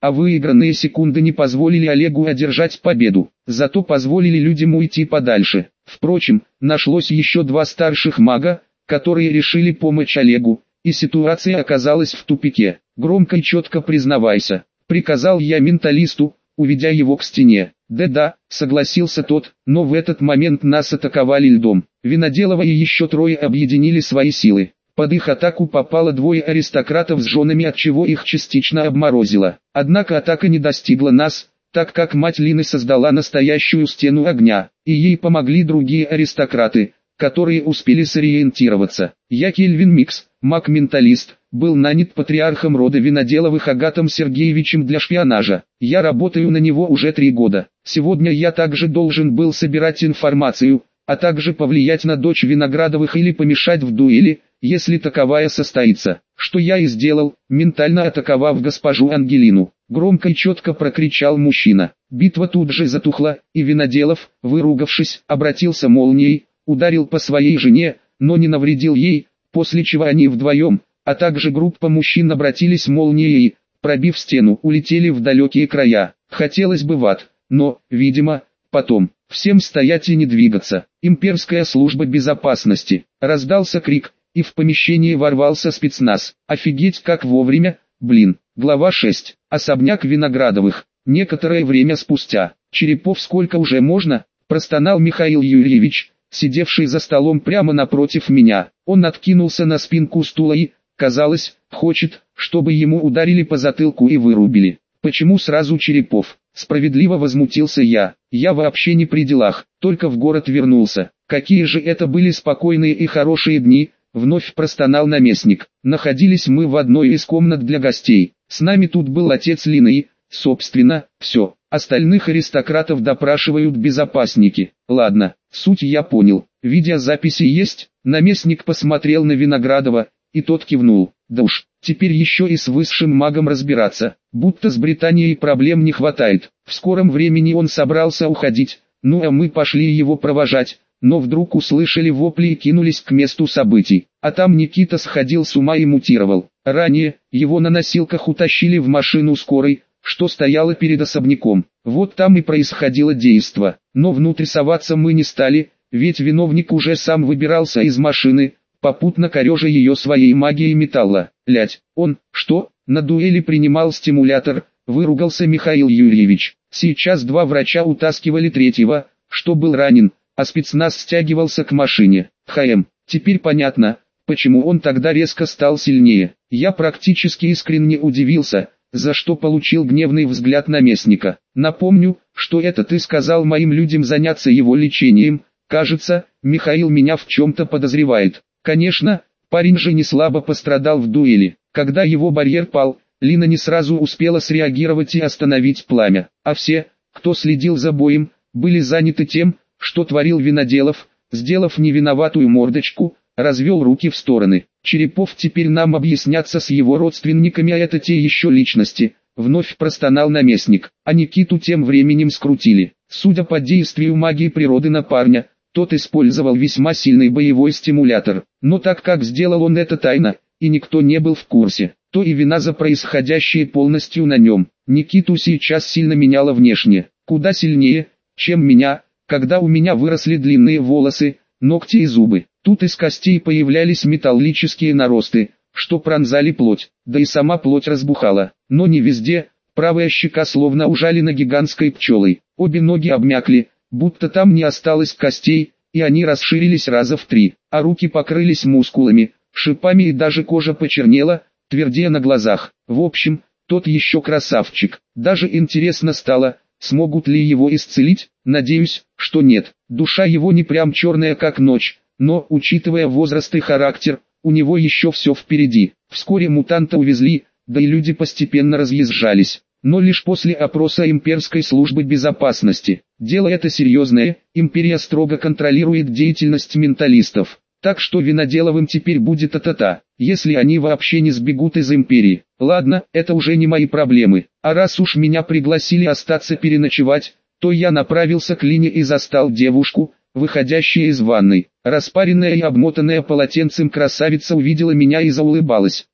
а выигранные секунды не позволили Олегу одержать победу, зато позволили людям уйти подальше. Впрочем, нашлось еще два старших мага, которые решили помочь Олегу, и ситуация оказалась в тупике. «Громко и четко признавайся», — приказал я менталисту, уведя его к стене. «Да-да», — согласился тот, но в этот момент нас атаковали льдом. Виноделова и еще трое объединили свои силы. Под их атаку попало двое аристократов с женами, отчего их частично обморозило. Однако атака не достигла нас, так как мать Лины создала настоящую стену огня, и ей помогли другие аристократы, которые успели сориентироваться. Я, Кельвин Микс, маг-менталист, был нанят патриархом рода Виноделовых Агатом Сергеевичем для шпионажа. Я работаю на него уже три года. Сегодня я также должен был собирать информацию, а также повлиять на дочь Виноградовых или помешать в дуэли, если таковая состоится. Что я и сделал, ментально атаковав госпожу Ангелину. Громко и четко прокричал мужчина. Битва тут же затухла, и Виноделов, выругавшись, обратился молнией, ударил по своей жене, но не навредил ей, после чего они вдвоем, а также группа мужчин обратились молнией и, пробив стену, улетели в далекие края. Хотелось бы в ад, но, видимо, потом. Всем стоять и не двигаться. Имперская служба безопасности. Раздался крик, и в помещение ворвался спецназ. Офигеть, как вовремя, блин. Глава шесть. Особняк Виноградовых. Некоторое время спустя. Черепов, сколько уже можно? Простонал Михаил Юрьевич, сидевший за столом прямо напротив меня. Он откинулся на спинку стула и, казалось, хочет, чтобы ему ударили по затылку и вырубили. Почему сразу Черепов? Справедливо возмутился я. Я вообще не при делах, только в город вернулся. Какие же это были спокойные и хорошие дни, вновь простонал наместник. Находились мы в одной из комнат для гостей. С нами тут был отец Лины и, собственно, все. Остальных аристократов допрашивают безопасники. Ладно, суть я понял. Видеозаписи есть? Наместник посмотрел на Виноградова, и тот кивнул. Да уж, теперь еще и с высшим магом разбираться, будто с Британией проблем не хватает. В скором времени он собрался уходить, ну а мы пошли его провожать, но вдруг услышали вопли и кинулись к месту событий. А там Никита сходил с ума и мутировал. Ранее, его на носилках утащили в машину скорой, что стояла перед особняком. Вот там и происходило действо. Но внутрь соваться мы не стали, ведь виновник уже сам выбирался из машины, попутно корежа ее своей магией металла. Лять, он, что, на дуэли принимал стимулятор, выругался Михаил Юрьевич. Сейчас два врача утаскивали третьего, что был ранен, а спецназ стягивался к машине. ХМ, теперь понятно, почему он тогда резко стал сильнее. Я практически искренне удивился, за что получил гневный взгляд наместника. Напомню, что это ты сказал моим людям заняться его лечением. Кажется, Михаил меня в чем-то подозревает. Конечно, парень же не слабо пострадал в дуэли. Когда его барьер пал, Лина не сразу успела среагировать и остановить пламя. А все, кто следил за боем, были заняты тем, что творил Виноделов, сделав невиноватую мордочку, развел руки в стороны. Черепов теперь нам объясняться с его родственниками, а это те еще личности, вновь простонал наместник. А Никиту тем временем скрутили. Судя по действию магии природы на парня, тот использовал весьма сильный боевой стимулятор. Но так как сделал он это тайно, и никто не был в курсе, то и вина за происходящее полностью на нем. Никиту сейчас сильно меняло внешне, куда сильнее, чем меня, когда у меня выросли длинные волосы, ногти и зубы. Тут из костей появлялись металлические наросты, что пронзали плоть, да и сама плоть разбухала. Но не везде, правая щека словно ужалена гигантской пчелой, обе ноги обмякли, будто там не осталось костей, и они расширились раза в три, а руки покрылись мускулами, шипами и даже кожа почернела, твердея на глазах. В общем, тот еще красавчик. Даже интересно стало, смогут ли его исцелить. Надеюсь, что нет. Душа его не прям черная как ночь, но, учитывая возраст и характер, у него еще все впереди. Вскоре мутанта увезли, да и люди постепенно разъезжались. Но лишь после опроса имперской службы безопасности. Дело это серьезное, империя строго контролирует деятельность менталистов. Так что Виноделовым теперь будет а-та-та, если они вообще не сбегут из империи. Ладно, это уже не мои проблемы. А раз уж меня пригласили остаться переночевать, то я направился к Лине и застал девушку, выходящую из ванной. Распаренная и обмотанная полотенцем красавица увидела меня и заулыбалась.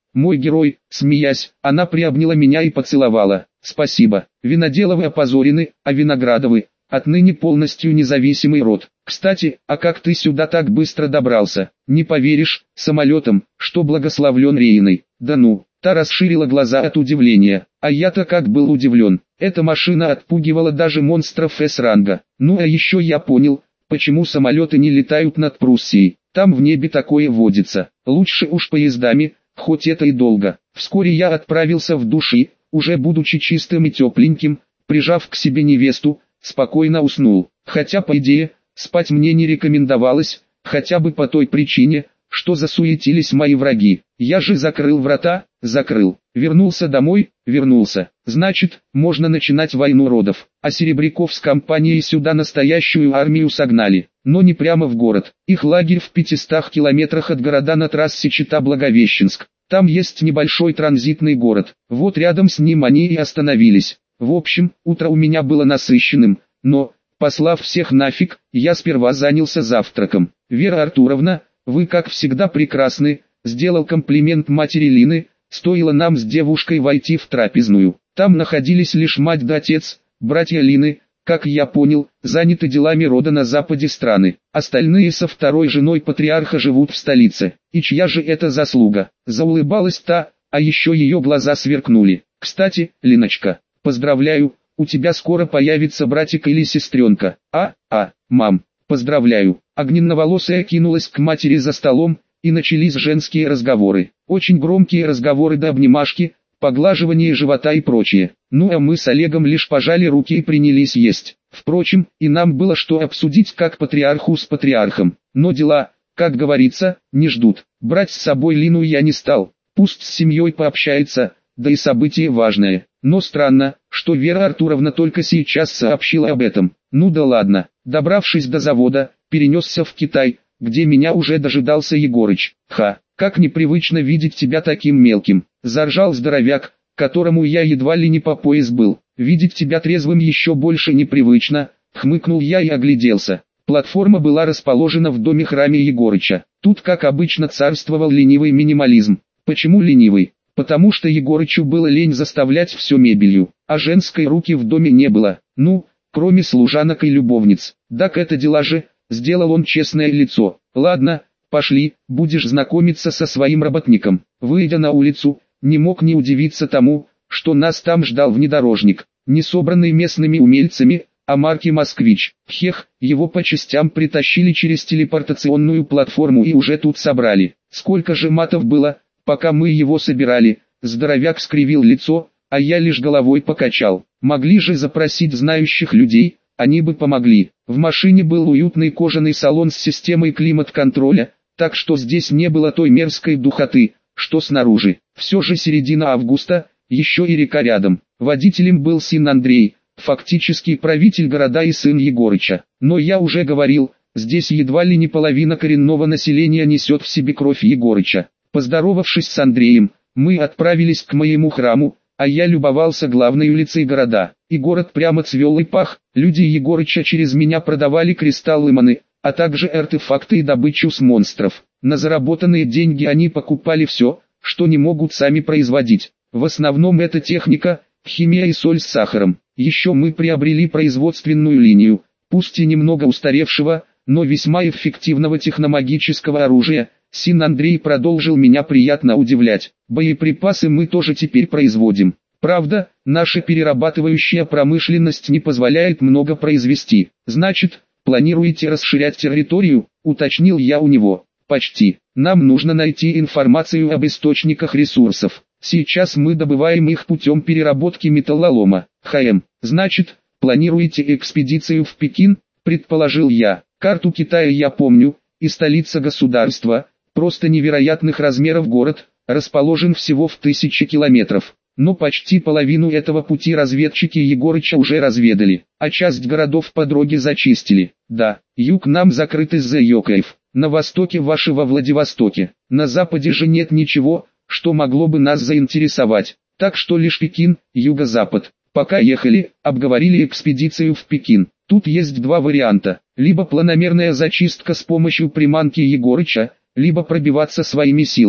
Мой герой, смеясь, она приобняла меня и поцеловала. Спасибо. Виноделовы опозорены, а Виноградовы отныне полностью независимый род. Кстати, а как ты сюда так быстро добрался? Не поверишь, самолетом, что благословлен Рейной. Да ну, та расширила глаза от удивления. А я-то как был удивлен. Эта машина отпугивала даже монстров С-ранга. Ну а еще я понял, почему самолеты не летают над Пруссией. Там в небе такое водится. Лучше уж поездами, хоть это и долго. Вскоре я отправился в душ и, уже будучи чистым и тепленьким, прижав к себе невесту, спокойно уснул. Хотя по идее, спать мне не рекомендовалось, хотя бы по той причине, что засуетились мои враги. Я же закрыл врата, закрыл. Вернулся домой, вернулся. Значит, можно начинать войну родов. А Серебряков с компанией сюда настоящую армию согнали. Но не прямо в город. Их лагерь в пятистах километрах от города на трассе Чита-Благовещенск. Там есть небольшой транзитный город. Вот рядом с ним они и остановились. В общем, утро у меня было насыщенным, но, послав всех нафиг, я сперва занялся завтраком. Вера Артуровна, вы как всегда прекрасны, сделал комплимент матери Лины, стоило нам с девушкой войти в трапезную. Там находились лишь мать да отец, братья Лины, как я понял, заняты делами рода на западе страны. Остальные со второй женой патриарха живут в столице. И чья же это заслуга? Заулыбалась та, а еще ее глаза сверкнули. Кстати, Линочка, поздравляю, у тебя скоро появится братик или сестренка. А, а, мам, поздравляю. Огненноволосая кинулась к матери за столом, и начались женские разговоры. Очень громкие разговоры до обнимашки, поглаживание живота и прочее. Ну а мы с Олегом лишь пожали руки и принялись есть. Впрочем, и нам было что обсудить как патриарху с патриархом. Но дела, как говорится, не ждут. Брать с собой Лину я не стал. Пусть с семьей пообщается, да и событие важное. Но странно, что Вера Артуровна только сейчас сообщила об этом. Ну да ладно. Добравшись до завода, перенесся в Китай, где меня уже дожидался Егорыч. Ха, как непривычно видеть тебя таким мелким. Заржал здоровяк, которому я едва ли не по пояс был. Видеть тебя трезвым еще больше непривычно, хмыкнул я и огляделся. Платформа была расположена в доме-храме Егорыча. Тут, как обычно, царствовал ленивый минимализм. Почему ленивый? Потому что Егорычу было лень заставлять все мебелью, а женской руки в доме не было. Ну, кроме служанок и любовниц. Так это дела же, сделал он честное лицо. Ладно, пошли, будешь знакомиться со своим работником. Выйдя на улицу, не мог не удивиться тому, что нас там ждал внедорожник, не собранный местными умельцами, а марки «Москвич». Хех, его по частям притащили через телепортационную платформу и уже тут собрали. Сколько же матов было, пока мы его собирали, здоровяк скривил лицо, а я лишь головой покачал. Могли же запросить знающих людей, они бы помогли. В машине был уютный кожаный салон с системой климат-контроля, так что здесь не было той мерзкой духоты, что снаружи. Все же середина августа, еще и река рядом. Водителем был сын Андрей, фактически правитель города и сын Егорыча. Но я уже говорил, здесь едва ли не половина коренного населения несет в себе кровь Егорыча. Поздоровавшись с Андреем, мы отправились к моему храму, а я любовался главной улицей города. И город прямо цвел и пах, люди Егорыча через меня продавали кристаллы маны, а также артефакты и добычу с монстров. На заработанные деньги они покупали все, что не могут сами производить. В основном это техника, химия и соль с сахаром. Еще мы приобрели производственную линию, пусть и немного устаревшего, но весьма эффективного техномагического оружия. Сын Андрей продолжил меня приятно удивлять. Боеприпасы мы тоже теперь производим. Правда, наша перерабатывающая промышленность не позволяет много произвести. Значит, планируете расширять территорию, уточнил я у него. Почти. Нам нужно найти информацию об источниках ресурсов. Сейчас мы добываем их путем переработки металлолома. ХМ. Значит, планируете экспедицию в Пекин, предположил я. Карту Китая я помню, и столица государства, просто невероятных размеров город, расположен всего в тысячи километров. Но почти половину этого пути разведчики Егорыча уже разведали, а часть городов по дороге зачистили. Да, юг нам закрыт из-за Йокаев, на востоке ваши во Владивостоке, на западе же нет ничего, что могло бы нас заинтересовать, так что лишь Пекин, юго-запад. Пока ехали, обговорили экспедицию в Пекин. Тут есть два варианта, либо планомерная зачистка с помощью приманки Егорыча, либо пробиваться своими силами.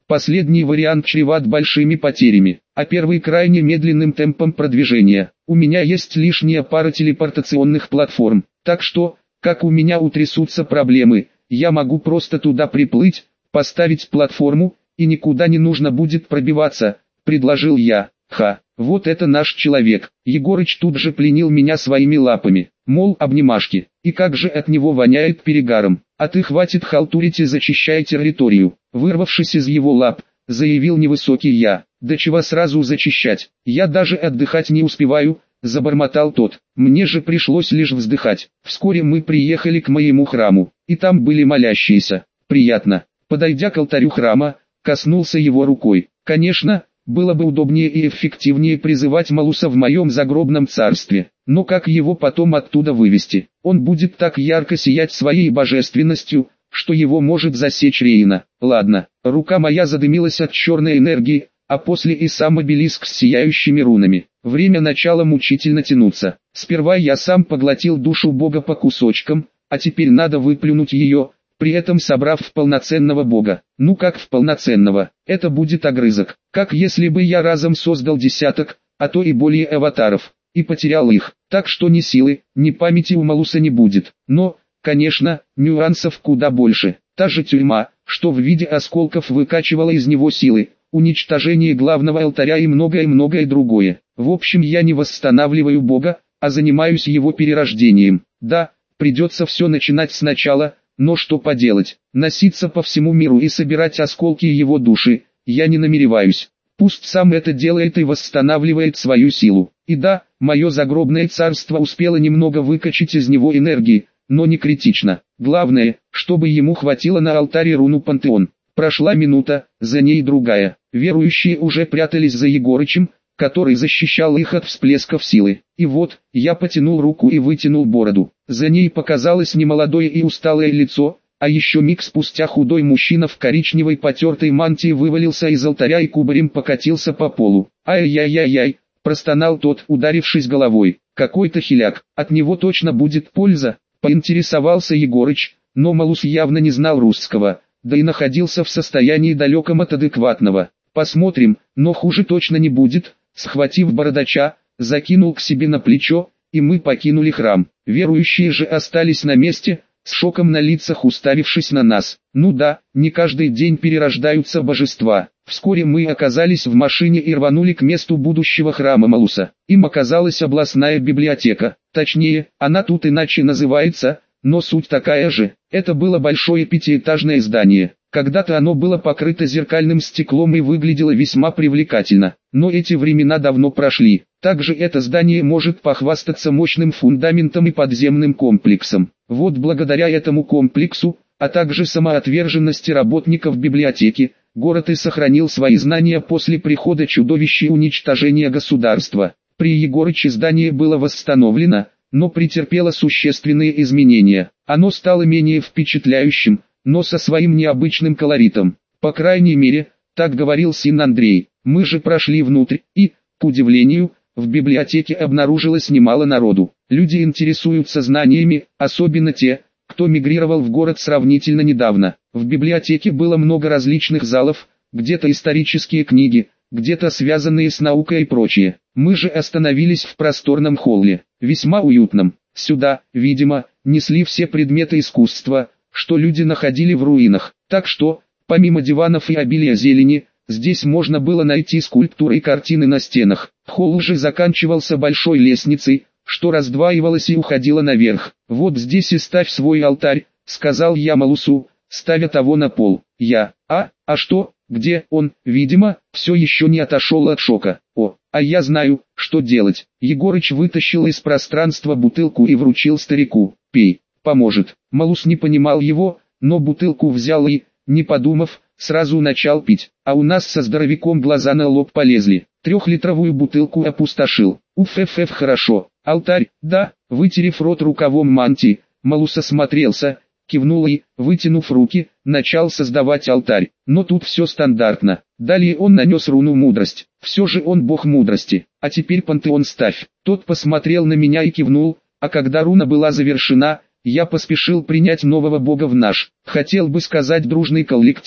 Последний вариант чреват большими потерями, а первый крайне медленным темпом продвижения. У меня есть лишняя пара телепортационных платформ, так что, как у меня утрясутся проблемы, я могу просто туда приплыть, поставить платформу, и никуда не нужно будет пробиваться, предложил я. Ха, вот это наш человек. Егорыч тут же пленил меня своими лапами, мол, обнимашки, и как же от него воняет перегаром. А ты хватит халтурить и зачищай территорию. Вырвавшись из его лап, заявил невысокий я. Да чего сразу зачищать, я даже отдыхать не успеваю, забормотал тот. Мне же пришлось лишь вздыхать. Вскоре мы приехали к моему храму, и там были молящиеся. Приятно. Подойдя к алтарю храма, коснулся его рукой. Конечно, было бы удобнее и эффективнее призывать Малуса в моем загробном царстве, но как его потом оттуда вывести? Он будет так ярко сиять своей божественностью, что его может засечь Рейна. Ладно, рука моя задымилась от черной энергии, а после и сам обелиск с сияющими рунами. Время начало мучительно тянуться. Сперва я сам поглотил душу Бога по кусочкам, а теперь надо выплюнуть ее, при этом собрав в полноценного Бога. Ну как в полноценного, это будет огрызок, как если бы я разом создал десяток, а то и более аватаров, и потерял их, так что ни силы, ни памяти у Малуса не будет. Но, конечно, нюансов куда больше. Та же тюрьма, что в виде осколков выкачивала из него силы, уничтожение главного алтаря и многое-многое другое. В общем, я не восстанавливаю Бога, а занимаюсь его перерождением. Да, придется все начинать сначала, но что поделать, носиться по всему миру и собирать осколки его души, я не намереваюсь. Пусть сам это делает и восстанавливает свою силу. И да, мое загробное царство успело немного выкачать из него энергии, но не критично. Главное, чтобы ему хватило на алтаре руну Пантеон. Прошла минута, за ней другая. Верующие уже прятались за Егорычем, который защищал их от всплесков силы. И вот, я потянул руку и вытянул бороду. За ней показалось немолодое и усталое лицо, а еще миг спустя худой мужчина в коричневой потертой мантии вывалился из алтаря и кубарем покатился по полу. «Ай-яй-яй-яй», простонал тот, ударившись головой. «Какой-то хиляк, от него точно будет польза», поинтересовался Егорыч, но Малус явно не знал русского, да и находился в состоянии далеком от адекватного. «Посмотрим, но хуже точно не будет», схватив бородача, закинул к себе на плечо, и мы покинули храм. Верующие же остались на месте, с шоком на лицах уставившись на нас. Ну да, не каждый день перерождаются божества. Вскоре мы оказались в машине и рванули к месту будущего храма Малуса. Им оказалась областная библиотека. Точнее, она тут иначе называется, но суть такая же. Это было большое пятиэтажное здание. Когда-то оно было покрыто зеркальным стеклом и выглядело весьма привлекательно, но эти времена давно прошли. Также это здание может похвастаться мощным фундаментом и подземным комплексом. Вот благодаря этому комплексу, а также самоотверженности работников библиотеки, город и сохранил свои знания после прихода чудовища и уничтожения государства. При Егорыче здание было восстановлено, но претерпело существенные изменения. Оно стало менее впечатляющим, но со своим необычным колоритом. По крайней мере, так говорил сын Андрей. Мы же прошли внутрь, и, к удивлению, в библиотеке обнаружилось немало народу. Люди интересуются знаниями, особенно те, кто мигрировал в город сравнительно недавно. В библиотеке было много различных залов, где-то исторические книги, где-то связанные с наукой и прочее. Мы же остановились в просторном холле, весьма уютном. Сюда, видимо, несли все предметы искусства, что люди находили в руинах. Так что, помимо диванов и обилия зелени, здесь можно было найти скульптуры и картины на стенах. Холл же заканчивался большой лестницей, что раздваивалась и уходила наверх. «Вот здесь и ставь свой алтарь», — сказал я Малусу, ставя того на пол. «Я, а, а что, где он?» Видимо, все еще не отошел от шока. «О, а я знаю, что делать». Егорыч вытащил из пространства бутылку и вручил старику. «Пей, поможет». Малус не понимал его, но бутылку взял и, не подумав, сразу начал пить. А у нас со здоровяком глаза на лоб полезли. Трехлитровую бутылку опустошил. Уф-эф-эф, хорошо. Алтарь, да. Вытерев рот рукавом мантии, Малус осмотрелся, кивнул и, вытянув руки, начал создавать алтарь. Но тут все стандартно. Далее он нанес руну мудрость. Все же он бог мудрости. А теперь пантеон ставь. Тот посмотрел на меня и кивнул, а когда руна была завершена, я поспешил принять нового бога в наш, хотел бы сказать, дружный коллектив,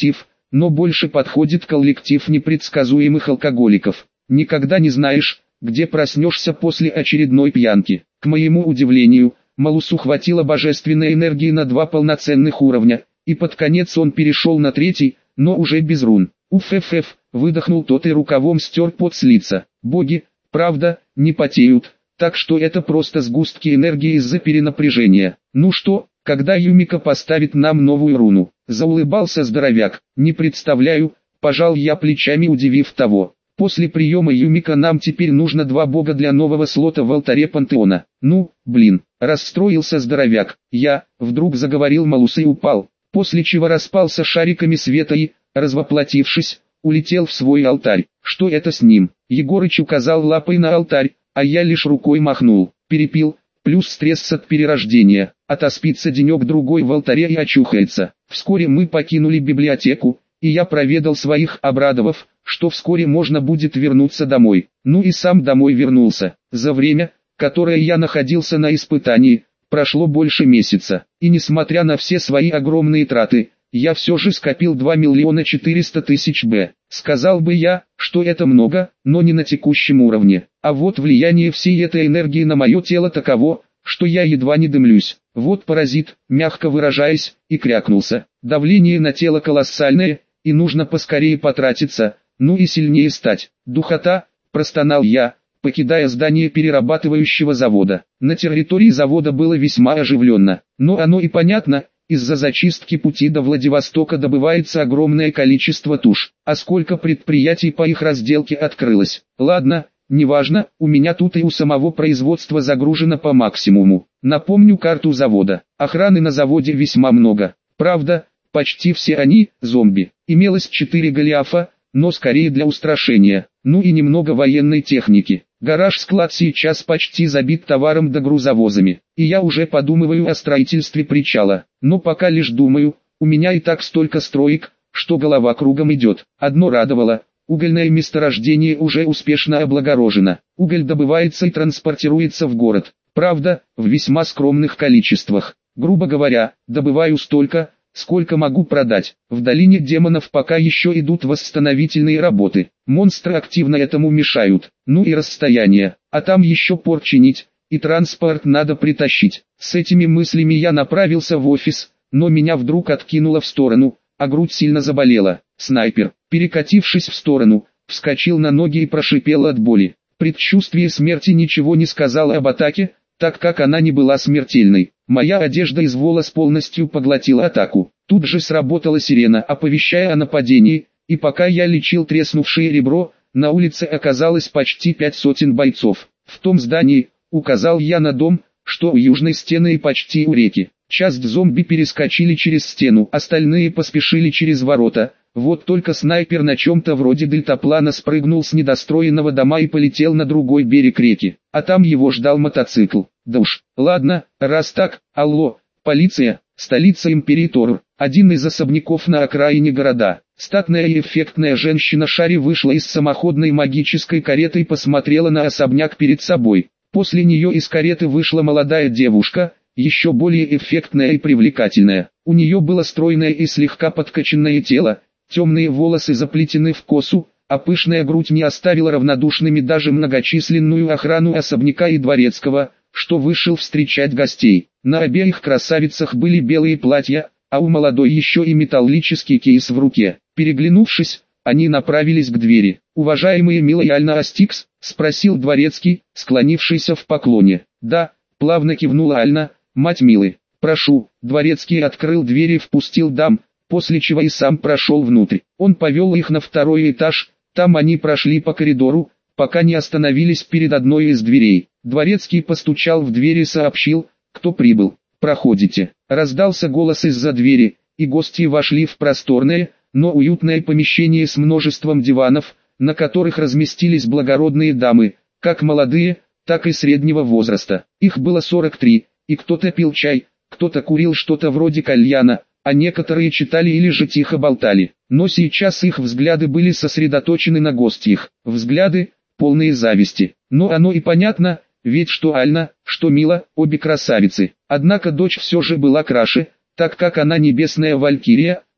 но больше подходит коллектив непредсказуемых алкоголиков. Никогда не знаешь, где проснешься после очередной пьянки. К моему удивлению, Малусу хватило божественной энергии на два полноценных уровня, и под конец он перешел на третий, но уже без рун. Уф-ф-ф, выдохнул тот и рукавом стер пот с лица. Боги, правда, не потеют, так что это просто сгустки энергии из-за перенапряжения. Ну что, когда Юмика поставит нам новую руну? Заулыбался здоровяк. Не представляю, пожал я плечами, удивив того. После приема Юмика нам теперь нужно два бога для нового слота в алтаре пантеона. Ну, блин, расстроился здоровяк. Я, вдруг заговорил Малус и упал, после чего распался шариками света и, развоплотившись, улетел в свой алтарь. Что это с ним? Егорыч указал лапой на алтарь, а я лишь рукой махнул. Перепил, плюс стресс от перерождения. Отоспится денек-другой в алтаре и очухается. Вскоре мы покинули библиотеку, и я проведал своих, обрадовав, что вскоре можно будет вернуться домой. Ну и сам домой вернулся. За время, которое я находился на испытании, прошло больше месяца. И несмотря на все свои огромные траты, я все же скопил два миллиона четыреста тысяч бэ. Сказал бы я, что это много, но не на текущем уровне. А вот влияние всей этой энергии на мое тело таково, что я едва не дымлюсь. Вот паразит, мягко выражаясь, и крякнулся. Давление на тело колоссальное, и нужно поскорее потратиться, ну и сильнее стать. Духота, простонал я, покидая здание перерабатывающего завода. На территории завода было весьма оживленно, но оно и понятно. Из-за зачистки пути до Владивостока добывается огромное количество туш. А сколько предприятий по их разделке открылось? Ладно, неважно, у меня тут и у самого производства загружено по максимуму. Напомню карту завода. Охраны на заводе весьма много. Правда, почти все они – зомби. Имелось четыре Голиафа, но скорее для устрашения. Ну и немного военной техники. Гараж-склад сейчас почти забит товаром да грузовозами, и я уже подумываю о строительстве причала. Но пока лишь думаю, у меня и так столько строек, что голова кругом идет. Одно радовало, угольное месторождение уже успешно облагорожено. Уголь добывается и транспортируется в город. Правда, в весьма скромных количествах. Грубо говоря, добываю столько, сколько могу продать. В долине демонов пока еще идут восстановительные работы. Монстры активно этому мешают. Ну и расстояние. А там еще пор чинить, и транспорт надо притащить. С этими мыслями я направился в офис, но меня вдруг откинуло в сторону, а грудь сильно заболела. Снайпер, перекатившись в сторону, вскочил на ноги и прошипел от боли. Предчувствие смерти ничего не сказало об атаке, так как она не была смертельной. Моя одежда из волос полностью поглотила атаку. Тут же сработала сирена, оповещая о нападении, и пока я лечил треснувшее ребро, на улице оказалось почти пять сотен бойцов. В том здании, указал я на дом, что у южной стены и почти у реки. Часть зомби перескочили через стену, остальные поспешили через ворота. Вот только снайпер на чем-то вроде дельтаплана спрыгнул с недостроенного дома и полетел на другой берег реки, а там его ждал мотоцикл. Да уж, ладно, раз так, алло, полиция, столица империи Торр, один из особняков на окраине города. Статная и эффектная женщина Шари вышла из самоходной магической кареты и посмотрела на особняк перед собой. После нее из кареты вышла молодая девушка, еще более эффектная и привлекательная. У нее было стройное и слегка подкачанное тело, темные волосы заплетены в косу, а пышная грудь не оставила равнодушными даже многочисленную охрану особняка и дворецкого, что вышел встречать гостей. На обеих красавицах были белые платья, а у молодой еще и металлический кейс в руке. Переглянувшись, они направились к двери. «Уважаемые Мила Альна Астикс?» — спросил дворецкий, склонившийся в поклоне. «Да», — плавно кивнула Альна, мать Милы. «Прошу». Дворецкий открыл дверь и впустил дам, после чего и сам прошел внутрь. Он повел их на второй этаж, там они прошли по коридору, пока не остановились перед одной из дверей. Дворецкий постучал в дверь и сообщил, кто прибыл. «Проходите». Раздался голос из-за двери, и гости вошли в просторное, но уютное помещение с множеством диванов, на которых разместились благородные дамы, как молодые, так и среднего возраста. Их было сорок три, и кто-то пил чай, кто-то курил что-то вроде кальяна, а некоторые читали или же тихо болтали. Но сейчас их взгляды были сосредоточены на гостьях. Взгляды, полные зависти. Но оно и понятно, ведь что Альна, что Мила, обе красавицы. Однако дочь все же была краше, так как она небесная валькирия,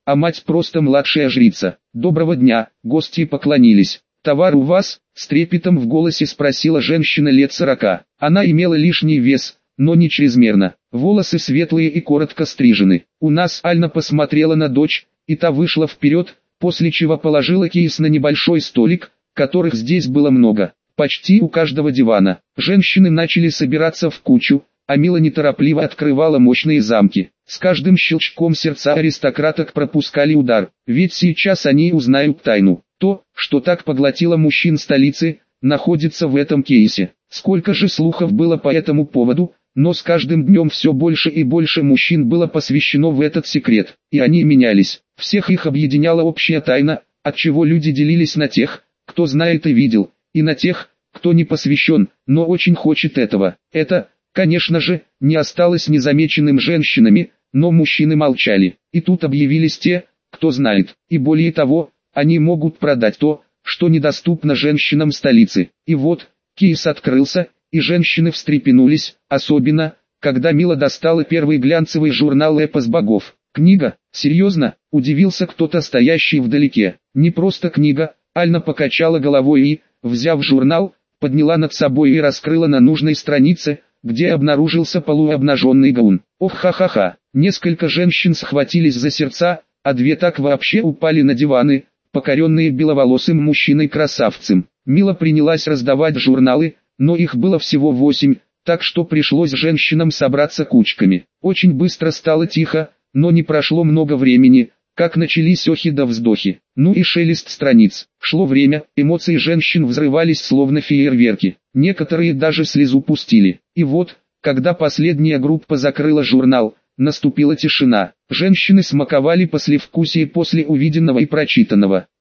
а мать просто младшая жрица. «Доброго дня», гости поклонились. «Товар у вас?» — с трепетом в голосе спросила женщина лет сорока. Она имела лишний вес, но не чрезмерно. Волосы светлые и коротко стрижены. «У нас». Альна посмотрела на дочь, и та вышла вперед, после чего положила кейс на небольшой столик, которых здесь было много, почти у каждого дивана. Женщины начали собираться в кучу, а Мила неторопливо открывала мощные замки. С каждым щелчком сердца аристократок пропускали удар, ведь сейчас они узнают тайну. То, что так поглотило мужчин столицы, находится в этом кейсе. Сколько же слухов было по этому поводу, но с каждым днем все больше и больше мужчин было посвящено в этот секрет, и они менялись. Всех их объединяла общая тайна, от чего люди делились на тех, кто знает и видел, и на тех, кто не посвящен, но очень хочет этого. Это, конечно же, не осталось незамеченным женщинами, но мужчины молчали. И тут объявились те, кто знает, и более того, они могут продать то, что недоступно женщинам столицы. И вот, кейс открылся, и женщины встрепенулись, особенно, когда Мила достала первый глянцевый журнал «Эпос богов». «Книга? Серьезно?» – удивился кто-то, стоящий вдалеке. «Не просто книга». Альна покачала головой и, взяв журнал, подняла над собой и раскрыла на нужной странице, где обнаружился полуобнаженный гаун. Ох, ха-ха-ха! Несколько женщин схватились за сердца, а две так вообще упали на диваны, покоренные беловолосым мужчиной-красавцем. Мила принялась раздавать журналы, но их было всего восемь, так что пришлось женщинам собраться кучками. Очень быстро стало тихо, но не прошло много времени, как начались охи да вздохи. Ну и шелест страниц. Шло время, эмоции женщин взрывались словно фейерверки. Некоторые даже слезу пустили. И вот, когда последняя группа закрыла журнал, наступила тишина. Женщины смаковали послевкусие после увиденного и прочитанного.